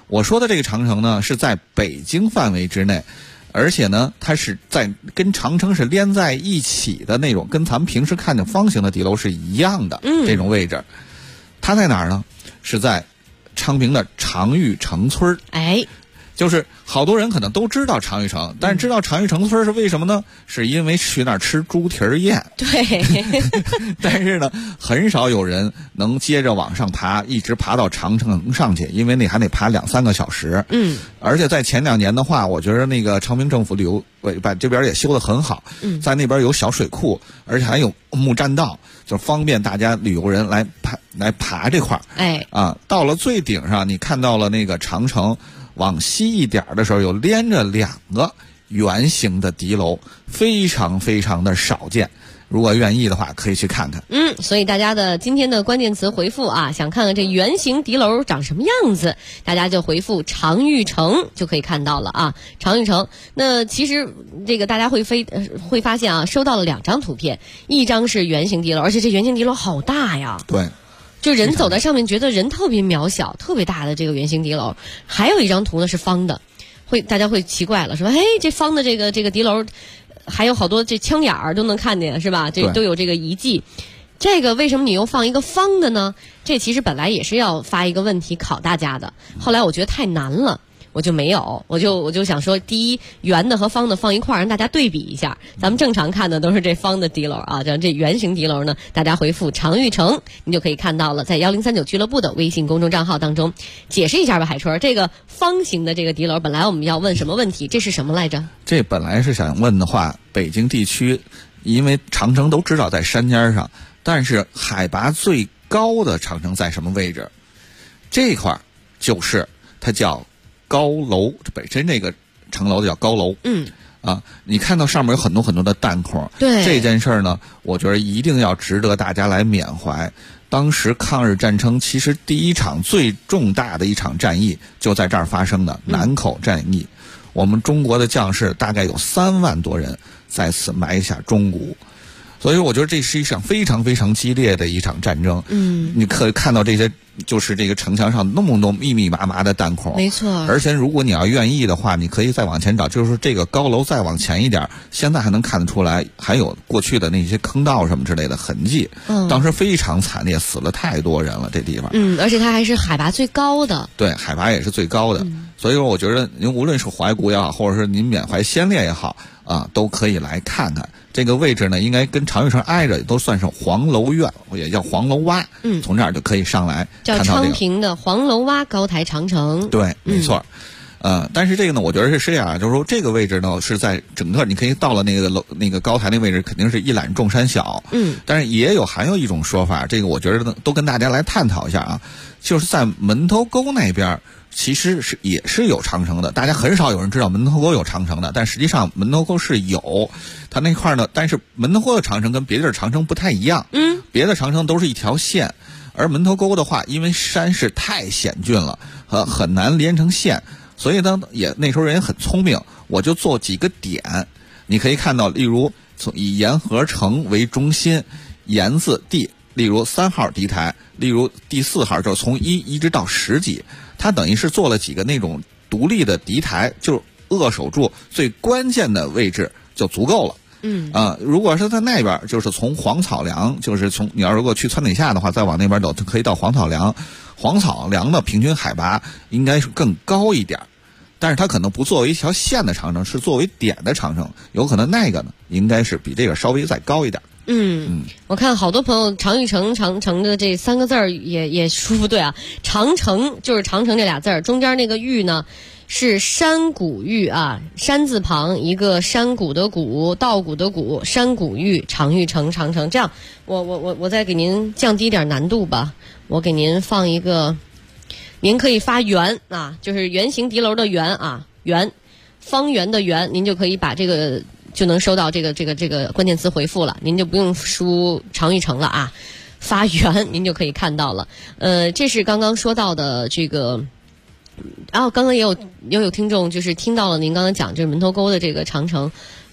C: 我说的这个长城呢是在北京范围之内，而且呢它是在跟长城是连在一起的那种，跟咱们平时看见方形的敌楼是一样的这种位置。它在哪儿呢？是在昌平的常玉城村。就是好多人可能都知道常玉城，但是知道常玉城村是为什么呢？是因为去那儿吃猪蹄儿宴。
F: 对。
C: 但是呢，很少有人能接着往上爬，一直爬到长城上去，因为那还得爬2-3个小时。而且在前2年的话，我觉得那个昌平政府旅游委办这边也修得很好。在那边有小水库，而且还有木栈道，就方便大家旅游人来爬这块儿。到了最顶上，你看到了那个长城。往西一点的时候，有连着2个圆形的敌楼，非常非常的少见。如果愿意的话，可以去看看。
F: 所以大家的今天的关键词回复啊，想看看这圆形敌楼长什么样子，大家就回复常玉城就可以看到了啊。常玉城，那其实这个大家会发现啊，收到了2张图片，一张是圆形敌楼，而且这圆形敌楼好大呀。
C: 对。
F: 就人走在上面觉得人特别渺小，特别大的这个圆形敌楼。还有一张图呢是方的，大家会奇怪了，说这方的这个敌楼还有好多这枪眼儿都能看见，是吧？这都有这个遗迹。这个为什么你又放一个方的呢？这其实本来也是要发一个问题考大家的，后来我觉得太难了，我就没有，我就想说，第一，圆的和方的放一块儿，让大家对比一下。咱们正常看的都是这方的敌楼啊，这圆形敌楼呢，大家回复常玉城，你就可以看到了，在1039俱乐部的微信公众账号当中。解释一下吧，海春，这个方形的这个敌楼，本来我们要问什么问题？这是什么来着？
C: 这本来是想问的话，北京地区，因为长城都知道在山尖上，但是海拔最高的长城在什么位置？这块就是它叫高楼，本身这个城楼叫高楼。你看到上面有很多很多的弹孔。
F: 对，
C: 这件事呢，我觉得一定要值得大家来缅怀。当时抗日战争其实第一场最重大的一场战役就在这儿发生的，南口战役。我们中国的将士大概有3万多人在此埋下忠骨。所以我觉得这是一场非常非常激烈的一场战争。你可以看到这些，就是这个城墙上那么多密密麻麻的弹孔。
F: 没错。
C: 而且如果你要愿意的话，你可以再往前找，就是这个高楼再往前一点，现在还能看得出来，还有过去的那些坑道什么之类的痕迹。当时非常惨烈，死了太多人了，这地方。
F: 而且它还是海拔最高的。
C: 对，海拔也是最高的。所以说我觉得您无论是怀古也好，或者是您缅怀先烈也好都可以来看看。这个位置呢，应该跟常玉城挨着，都算是黄楼院，也叫黄楼洼。从这儿就可以上来看到
F: 叫昌平的黄楼洼高台长城。
C: 对，没错。但是这个呢，我觉得是这样，就是说这个位置呢是在整个，你可以到了那个高台那位置，肯定是一览众山小。但是还有一种说法，这个我觉得呢都跟大家来探讨一下啊，就是在门头沟那边。其实也是有长城的，大家很少有人知道门头沟有长城的，但实际上门头沟是有，它那块呢，但是门头沟的长城跟别地儿长城不太一样，别的长城都是一条线，而门头沟的话，因为山势太险峻了，很难连成线，所以呢，那时候人也很聪明，我就做几个点，你可以看到，例如以沿河城为中心，沿字地，例如3号敌台，例如第4号，就是从1一直到10级。它等于是做了几个那种独立的敌台，就扼守住最关键的位置就足够了。如果是在那边，就是从黄草梁，就是你要如果去村底下的话，再往那边走，就可以到黄草梁。黄草梁的平均海拔应该是更高一点，但是它可能不作为一条线的长城，是作为点的长城，有可能那个呢，应该是比这个稍微再高一点。
F: 我看好多朋友常玉城的这3个字儿也说不对啊，长城就是长城这俩字儿，中间那个玉呢是山谷玉啊，山字旁一个山谷的谷，稻谷的谷，山谷玉，常玉城长城。这样我再给您降低点难度吧，我给您放一个，您可以发圆啊，就是圆形敌楼的圆啊，圆，方圆的圆，您就可以把这个就能收到这个关键词回复了，您就不用输常玉城了啊，发圆您就可以看到了。这是刚刚说到的这个，刚刚也有听众就是听到了您刚刚讲这门头沟的这个长城，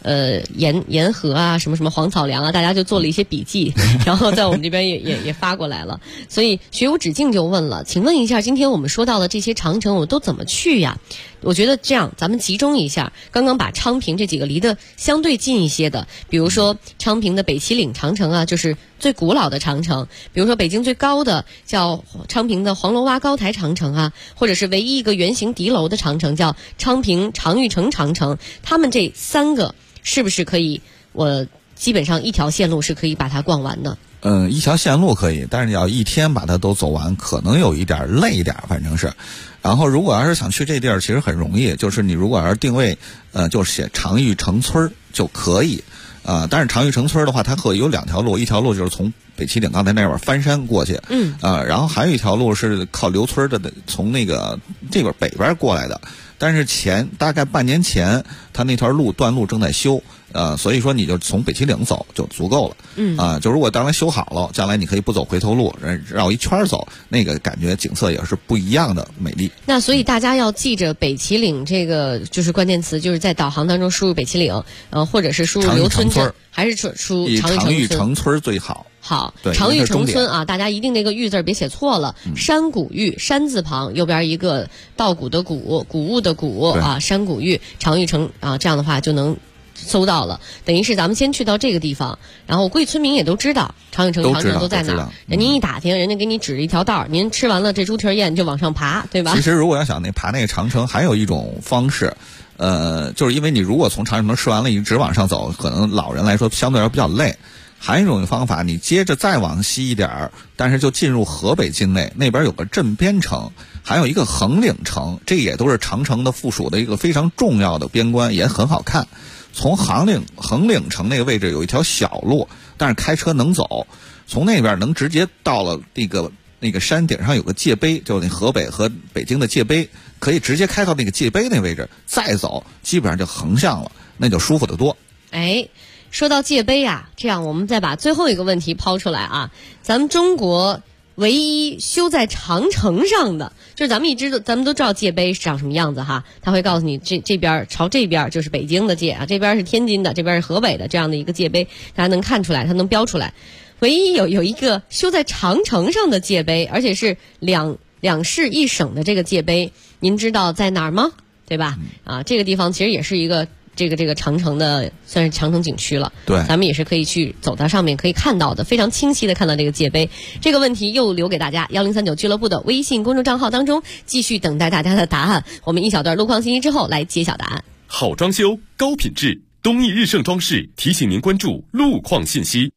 F: 沿河啊，什么什么黄草梁啊，大家就做了一些笔记，然后在我们这边也发过来了。所以学无止境就问了，请问一下，今天我们说到的这些长城，我都怎么去呀？我觉得这样，咱们集中一下，刚刚把昌平这几个离得相对近一些的，比如说昌平的北齐岭长城啊，就是最古老的长城；比如说北京最高的叫昌平的黄楼洼高台长城啊，或者是唯一一个圆形敌楼的长城叫昌平常玉城长城。他们这3个是不是可以？我基本上一条线路是可以把它逛完的。
C: 一条线路可以，但是你要一天把它都走完，可能有一点累一点，反正是。然后如果要是想去这地儿，其实很容易，就是你如果要是定位，就是写常玉城村就可以。但是常玉城村的话，它可以有2条路，一条路就是从北齐岭刚才那边翻山过去，然后还有一条路是靠刘村的，从那个这边北边过来的。但是大概半年前，它那条段路正在修，所以说你就从北齐岭走就足够了。就如果当然修好了，将来你可以不走回头路，绕一圈走，那个感觉景色也是不一样的美丽。
F: 那所以大家要记着北齐岭这个就是关键词，就是在导航当中输入北齐岭，或者是输入刘村镇，还是输
C: 常玉城村最好。
F: 好，常玉城村啊，大家一定那个玉字别写错了，山谷玉，山字旁右边一个稻谷的谷，谷物的谷啊，山谷玉，常玉城啊，这样的话就能搜到了。等于是咱们先去到这个地方，然后我估计村民也都知道常玉城长城都在哪儿，人家一打听，人家给你指一条道，您吃完了这猪蹄宴就往上爬，对吧？
C: 其实如果要想爬那个长城，还有一种方式。就是因为你如果从长城吃完了一直往上走，可能老人来说相对来说比较累。还有一种方法，你接着再往西一点，但是就进入河北境内，那边有个镇边城，还有一个横岭城，这也都是长城的附属的一个非常重要的边关，也很好看。从横岭城那个位置有一条小路，但是开车能走，从那边能直接到了那个山顶上有个界碑，就是那河北和北京的界碑，可以直接开到那个界碑那位置，再走基本上就横向了，那就舒服得多。
F: 说到界碑啊，这样我们再把最后一个问题抛出来啊，咱们中国唯一修在长城上的，就是咱们都知道界碑是长什么样子哈，他会告诉你这边朝这边就是北京的界啊，这边是天津的，这边是河北的，这样的一个界碑，大家能看出来，它能标出来。唯一有一个修在长城上的界碑，而且是两市一省的这个界碑，您知道在哪儿吗？对吧？这个地方其实也是一个这个长城的，算是长城景区了。
C: 对，
F: 咱们也是可以去走到上面可以看到的，非常清晰的看到这个界碑。这个问题又留给大家1039俱乐部的微信公众账号当中，继续等待大家的答案。我们一小段路况信息之后来揭晓答案。
H: 好装修，高品质，东义日盛装饰提醒您关注路况信息。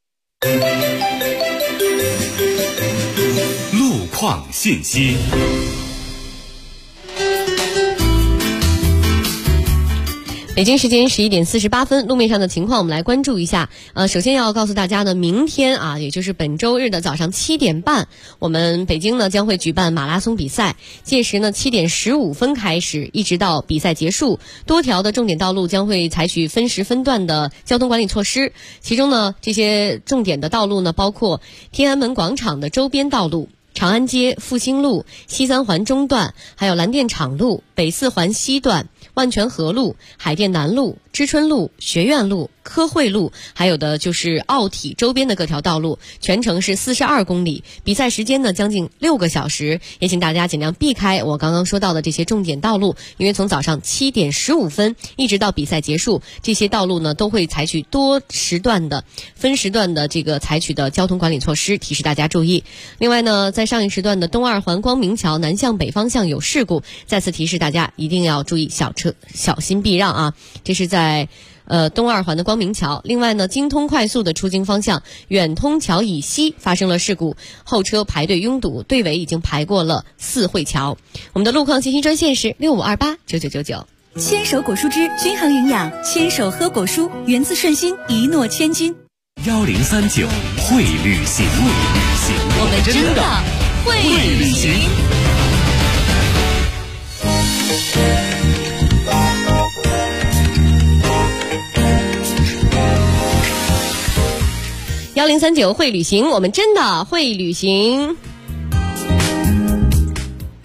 H: 路况信息。
F: 北京时间11点48分，路面上的情况我们来关注一下。首先要告诉大家呢，明天啊，也就是本周日的早上7点半，我们北京呢将会举办马拉松比赛，届时呢7点15分开始，一直到比赛结束，多条的重点道路将会采取分时分段的交通管理措施。其中呢，这些重点的道路呢，包括天安门广场的周边道路、长安街、复兴路、西三环中段，还有蓝电厂路、北四环西段、万泉河路、海淀南路、知春路、学院路、科汇路，还有的就是奥体周边的各条道路，全程是42公里。比赛时间呢将近6个小时，也请大家尽量避开我刚刚说到的这些重点道路，因为从早上7点15分一直到比赛结束，这些道路呢都会采取多时段的分时段的这个采取的交通管理措施，提示大家注意。另外呢，在上一时段的东二环光明桥南向北方向有事故，再次提示大家一定要注意小心避让啊！这是在东二环的光明桥。另外呢，京通快速的出京方向远通桥以西发生了事故，后车排队拥堵，队尾已经排过了四惠桥。我们的路况信息专线是65289999。
M: 牵手果蔬汁均衡营养，牵手喝果蔬，源自顺心，一诺千金。
H: 1039会旅行，
M: 我们真的会旅行。
F: 1039会旅行，我们真的会旅行。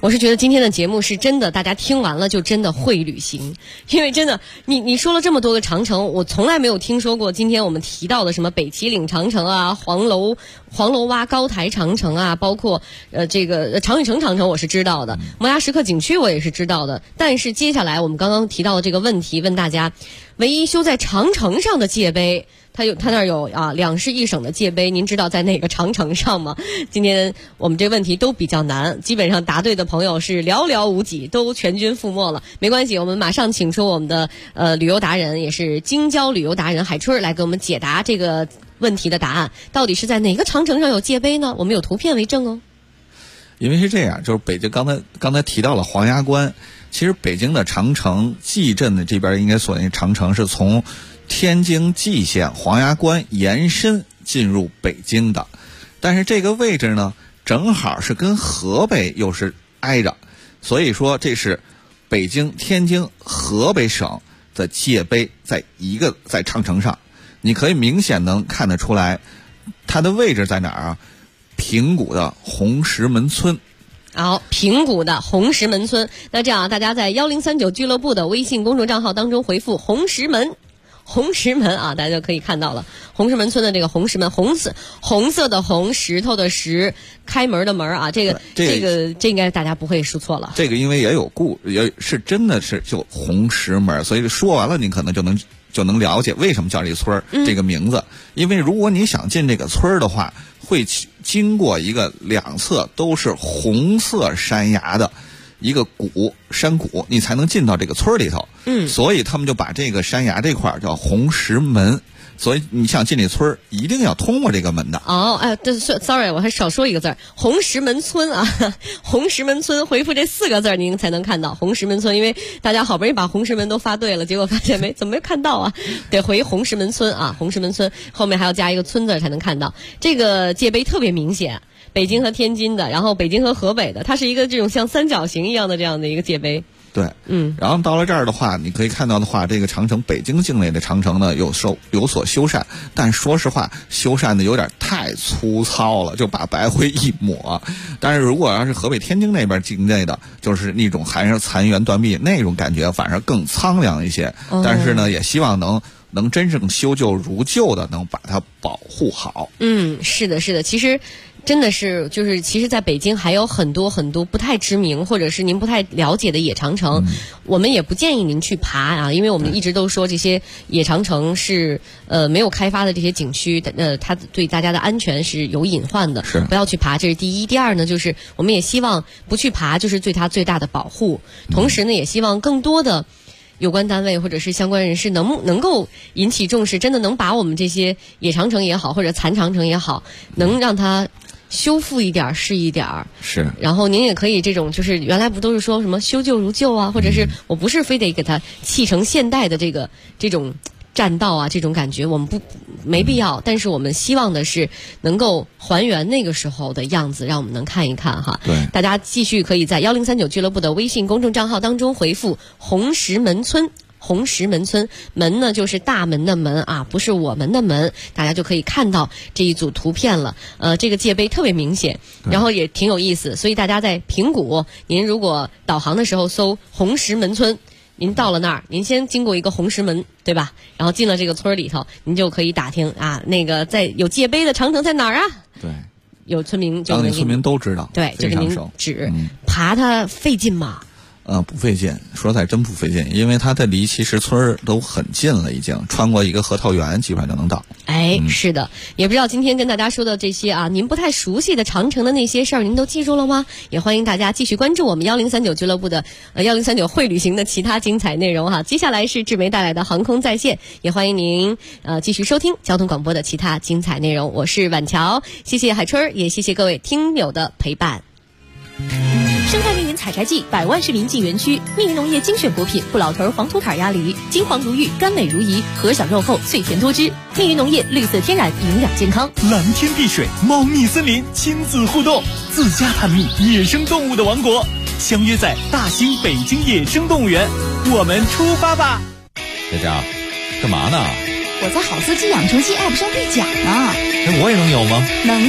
F: 我是觉得今天的节目是真的，大家听完了就真的会旅行，因为真的，你说了这么多个长城，我从来没有听说过今天我们提到的什么北齐岭长城啊、黄楼洼高台长城啊，包括这个长屿城长城我是知道的，摩崖石刻景区我也是知道的，但是接下来我们刚刚提到的这个问题，问大家，唯一修在长城上的界碑。他那儿有2市1省的界碑，您知道在哪个长城上吗？今天我们这问题都比较难，基本上答对的朋友是寥寥无几，都全军覆没了。没关系，我们马上请出我们的旅游达人，也是京郊旅游达人海春来给我们解答这个问题的答案。到底是在哪个长城上有界碑呢？我们有图片为证哦。
C: 因为是这样，就是北京刚才提到了黄崖关，其实北京的长城蓟镇的这边应该所谓长城是从天津蓟县黄崖关延伸进入北京的，但是这个位置呢，正好是跟河北又是挨着，所以说这是北京、天津、河北省的界碑在长城上，你可以明显能看得出来，它的位置在哪儿啊？平谷的红石门村。
F: 好，平谷的红石门村。那这样大家在1039俱乐部的微信公众账号当中回复红石门啊，大家就可以看到了红石门村的这个红石门，红色的红，石头的石，开门的门啊，这应该大家不会说错了。
C: 这个因为也是真的是就红石门，所以说完了你可能就能了解为什么叫这村这个名字。因为如果你想进这个村的话，会经过一个2侧都是红色山崖的一个山谷，你才能进到这个村里头。所以他们就把这个山崖这块叫红石门。所以你想进这村一定要通过这个门的。
F: sorry， 我还少说一个字，红石门村啊，红石门村，回复这4个字您才能看到红石门村，因为大家好不容易把红石门都发对了，结果发现怎么没看到啊？得回红石门村啊，红石门村后面还要加一个村字才能看到。这个界碑特别明显，北京和天津的，然后北京和河北的，它是一个这种像三角形一样的这样的一个界碑。
C: 对，然后到了这儿的话，你可以看到的话，这个长城北京境内的长城呢有所修缮，但说实话，修缮的有点太粗糙了，就把白灰一抹。但是如果要是河北天津那边境内的，就是那种还是残垣断壁那种感觉，反而更苍凉一些。但是呢，也希望能真正修旧如旧的，能把它保护好。
F: 是的，其实。真的是，其实在北京还有很多很多不太知名或者是您不太了解的野长城，我们也不建议您去爬啊，因为我们一直都说这些野长城是没有开发的这些景区，它对大家的安全是有隐患的，不要去爬，这是第一。第二呢，就是我们也希望不去爬，就是对它最大的保护。同时呢，也希望更多的有关单位或者是相关人士能够引起重视，真的能把我们这些野长城也好或者残长城也好，能让它修复一点是一点，
C: 是。
F: 然后您也可以这种，就是原来不都是说什么修旧如旧啊，或者是我不是非得给它砌成现代的这种栈道啊，这种感觉我们没必要。但是我们希望的是能够还原那个时候的样子，让我们能看一看哈。
C: 对，
F: 大家继续可以在1039俱乐部的微信公众账号当中回复红石门村。红石门村，门呢就是大门的门啊，不是我们的门，大家就可以看到这一组图片了。这个界碑特别明显，然后也挺有意思，所以大家在平谷，您如果导航的时候搜红石门村，您到了那儿，您先经过一个红石门，对吧？然后进了这个村里头，您就可以打听啊，那个在有界碑的长城在哪儿啊？
C: 对，
F: 有村民就
C: 当地村民都知道，
F: 对，就给您指。爬它费劲吗？
C: 不费劲，说实在真不费劲，因为它的离其实村都很近了，已经穿过一个核桃园，基本上就能到。
F: 是的，也不知道今天跟大家说的这些啊，您不太熟悉的长城的那些事儿，您都记住了吗？也欢迎大家继续关注我们1039俱乐部的1039会旅行的其他精彩内容哈。接下来是志梅带来的航空在线，也欢迎您继续收听交通广播的其他精彩内容。我是婉乔，谢谢海春，也谢谢各位听友的陪伴。
N: 生态蜜云采摘季，百万市民进园区，蜜云农业精选果品不老头黄土坎鸭梨，金黄如玉，甘美如饴，核小肉厚，脆甜多汁。蜜云农业绿色天然，营养健康。
E: 蓝天碧水，猫蜜森林，亲子互动，自家探秘野生动物的王国，相约在大兴北京野生动物园，我们出发吧！
O: 佳佳，干嘛呢？
G: 我在好司机养成记 App 上兑奖呢。
O: 我也能有吗？
G: 能啊！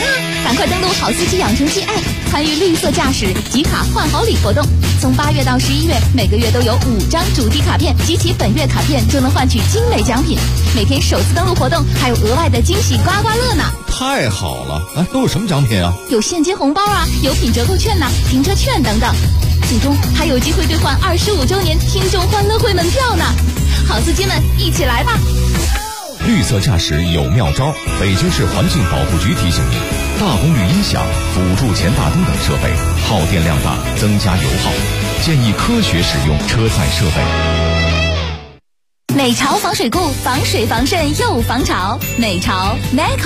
G: 赶快登录好司机养成记 App， 参与绿色驾驶集卡换好礼活动。从8月到11月，每个月都有5张主题卡片，集齐本月卡片就能换取精美奖品。每天首次登录活动还有额外的惊喜刮刮乐呢！
O: 太好了！都有什么奖品啊？
G: 有现金红包啊，有品折扣券呐，停车券等等。最终还有机会兑换25周年听众欢乐会门票呢！好司机们，一起来吧！
H: 绿色驾驶有妙招，北京市环境保护局提醒您：大功率音响、辅助前大灯等设备耗电量大，增加油耗，建议科学使用车载设备。
G: 美潮防水固，防水防渗又防潮。美潮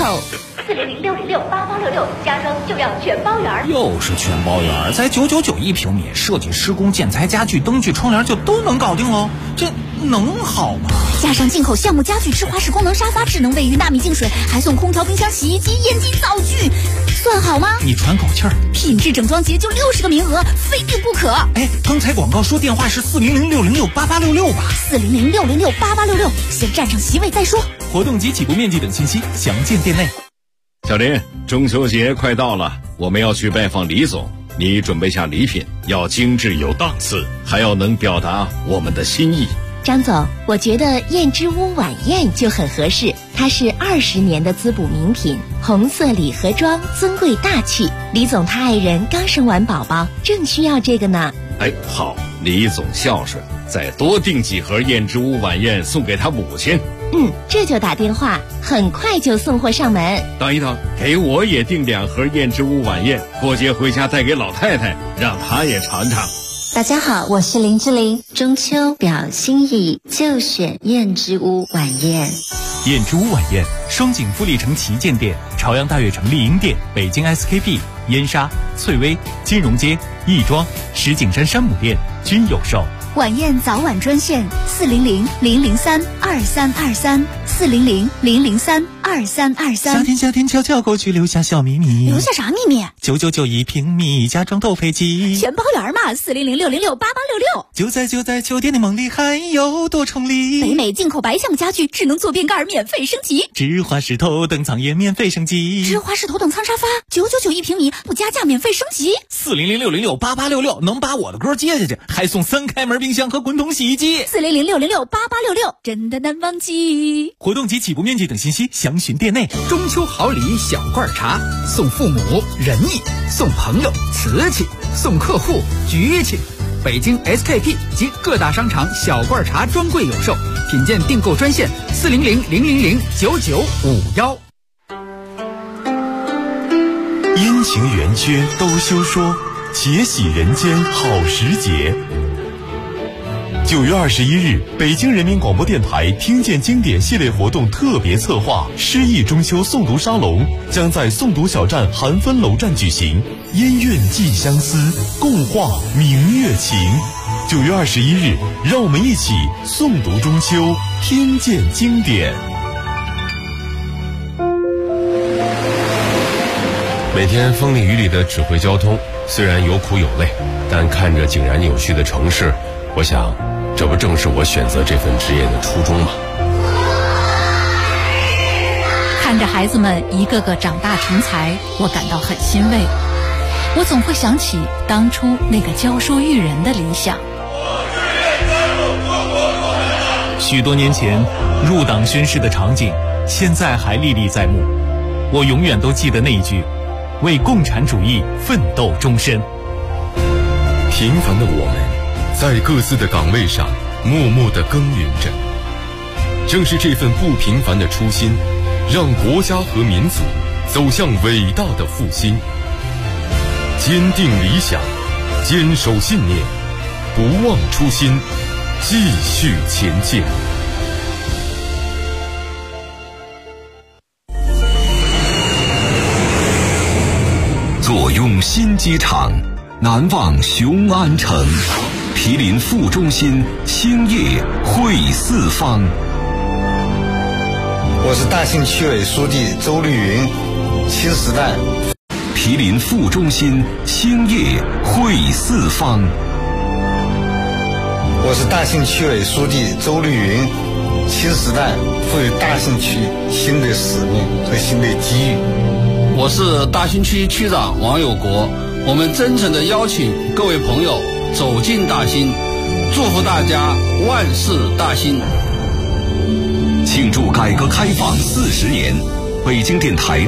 G: Neco。400-606-8866，家装就要全包圆。
K: 又是全包圆，才999一平米，设计、施工、建材、家具、灯具、窗帘就都能搞定喽，这能好吗？
G: 加上进口橡木家具、智华式功能沙发、智能卫浴、纳米净水，还送空调、冰箱、洗衣机、烟机、灶具，算好吗？
K: 你喘口气儿。
G: 品质整装节就60个名额，非订不可。
K: 刚才广告说电话是400-606-8866吧
G: ？400-606-8866，先占上席位再说。
E: 活动及起步面积等信息详见店内。
P: 小林，中秋节快到了，我们要去拜访李总，你准备下礼品，要精致有档次，还要能表达我们的心意。
J: 张总，我觉得燕之屋晚宴就很合适，它是20年的滋补名品，红色礼盒装，尊贵大气。李总他爱人刚生完宝宝，正需要这个呢。
P: 好，李总孝顺，再多订几盒燕之屋晚宴送给他母亲。
J: 这就打电话，很快就送货上门。
P: 等一等，给我也订2盒燕之屋晚宴，过节回家带给老太太，让她也尝尝。
Q: 大家好，我是林志玲。中秋表心意，就选燕之屋晚宴。
E: 燕之屋晚宴，双井富力城旗舰店、朝阳大悦城丽婴店、北京 SKP、燕莎、翠微、金融街、亦庄、石景山山姆店均有售。
G: 晚宴早晚专线400-003-2323 400-003-2323。
E: 夏天悄悄过去，留下小秘密。
G: 留下啥秘密
E: ？999一平米，家装都配齐，
G: 全包圆嘛。400-606-8866。
E: 就在酒店的梦里，还有多重礼。
G: 北美进口白橡木家具，智能坐便盖免费升级。
E: 智华式头等舱也免费升级。
G: 智华式头等舱沙发999一平米，不加价免费升级。
K: 400-606-8866，能把我的歌接下去，还送3开门冰箱和滚筒洗衣机。
G: 400-606-8866，真的难忘记。
E: 活动及起步面积等信息详询店内。
K: 中秋好礼小罐茶，送父母仁义，送朋友瓷器，送客户局气。北京 SKP 及各大商场小罐茶专柜有售，品鉴订购专线400-000-9951。
H: 阴晴圆缺都休说，且喜人间好时节。9月21日，北京人民广播电台听见经典系列活动特别策划诗意中秋诵读沙龙将在诵读小站韩芬楼站举行，音韵寄相思，共话明月情。9月21日，让我们一起诵读中秋，听见经典。每天风里雨里的指挥交通，虽然有苦有累，但看着井然有序的城市，我想这不正是我选择这份职业的初衷吗？
R: 看着孩子们一个个长大成才，我感到很欣慰。我总会想起当初那个教书育人的理想。
E: 许多年前入党宣誓的场景，现在还历历在目。我永远都记得那一句：为共产主义奋斗终身。
H: 平凡的我们在各自的岗位上默默地耕耘着，正是这份不平凡的初心，让国家和民族走向伟大的复兴。坚定理想，坚守信念，不忘初心，继续前进。
B: 坐拥新机场，难忘雄安城。毗邻副中心，兴业汇四方。
S: 我是大庆区委书记周绿云，新时代。
B: 毗邻副中心，兴业汇四方。
S: 我是大庆区委书记周绿云，新时代赋予大庆区新的使命和新的机遇。
T: 我是大兴区区长王有国，我们真诚地邀请各位朋友走进大兴，祝福大家万事大兴。
U: 庆祝改革开放40年，北京电台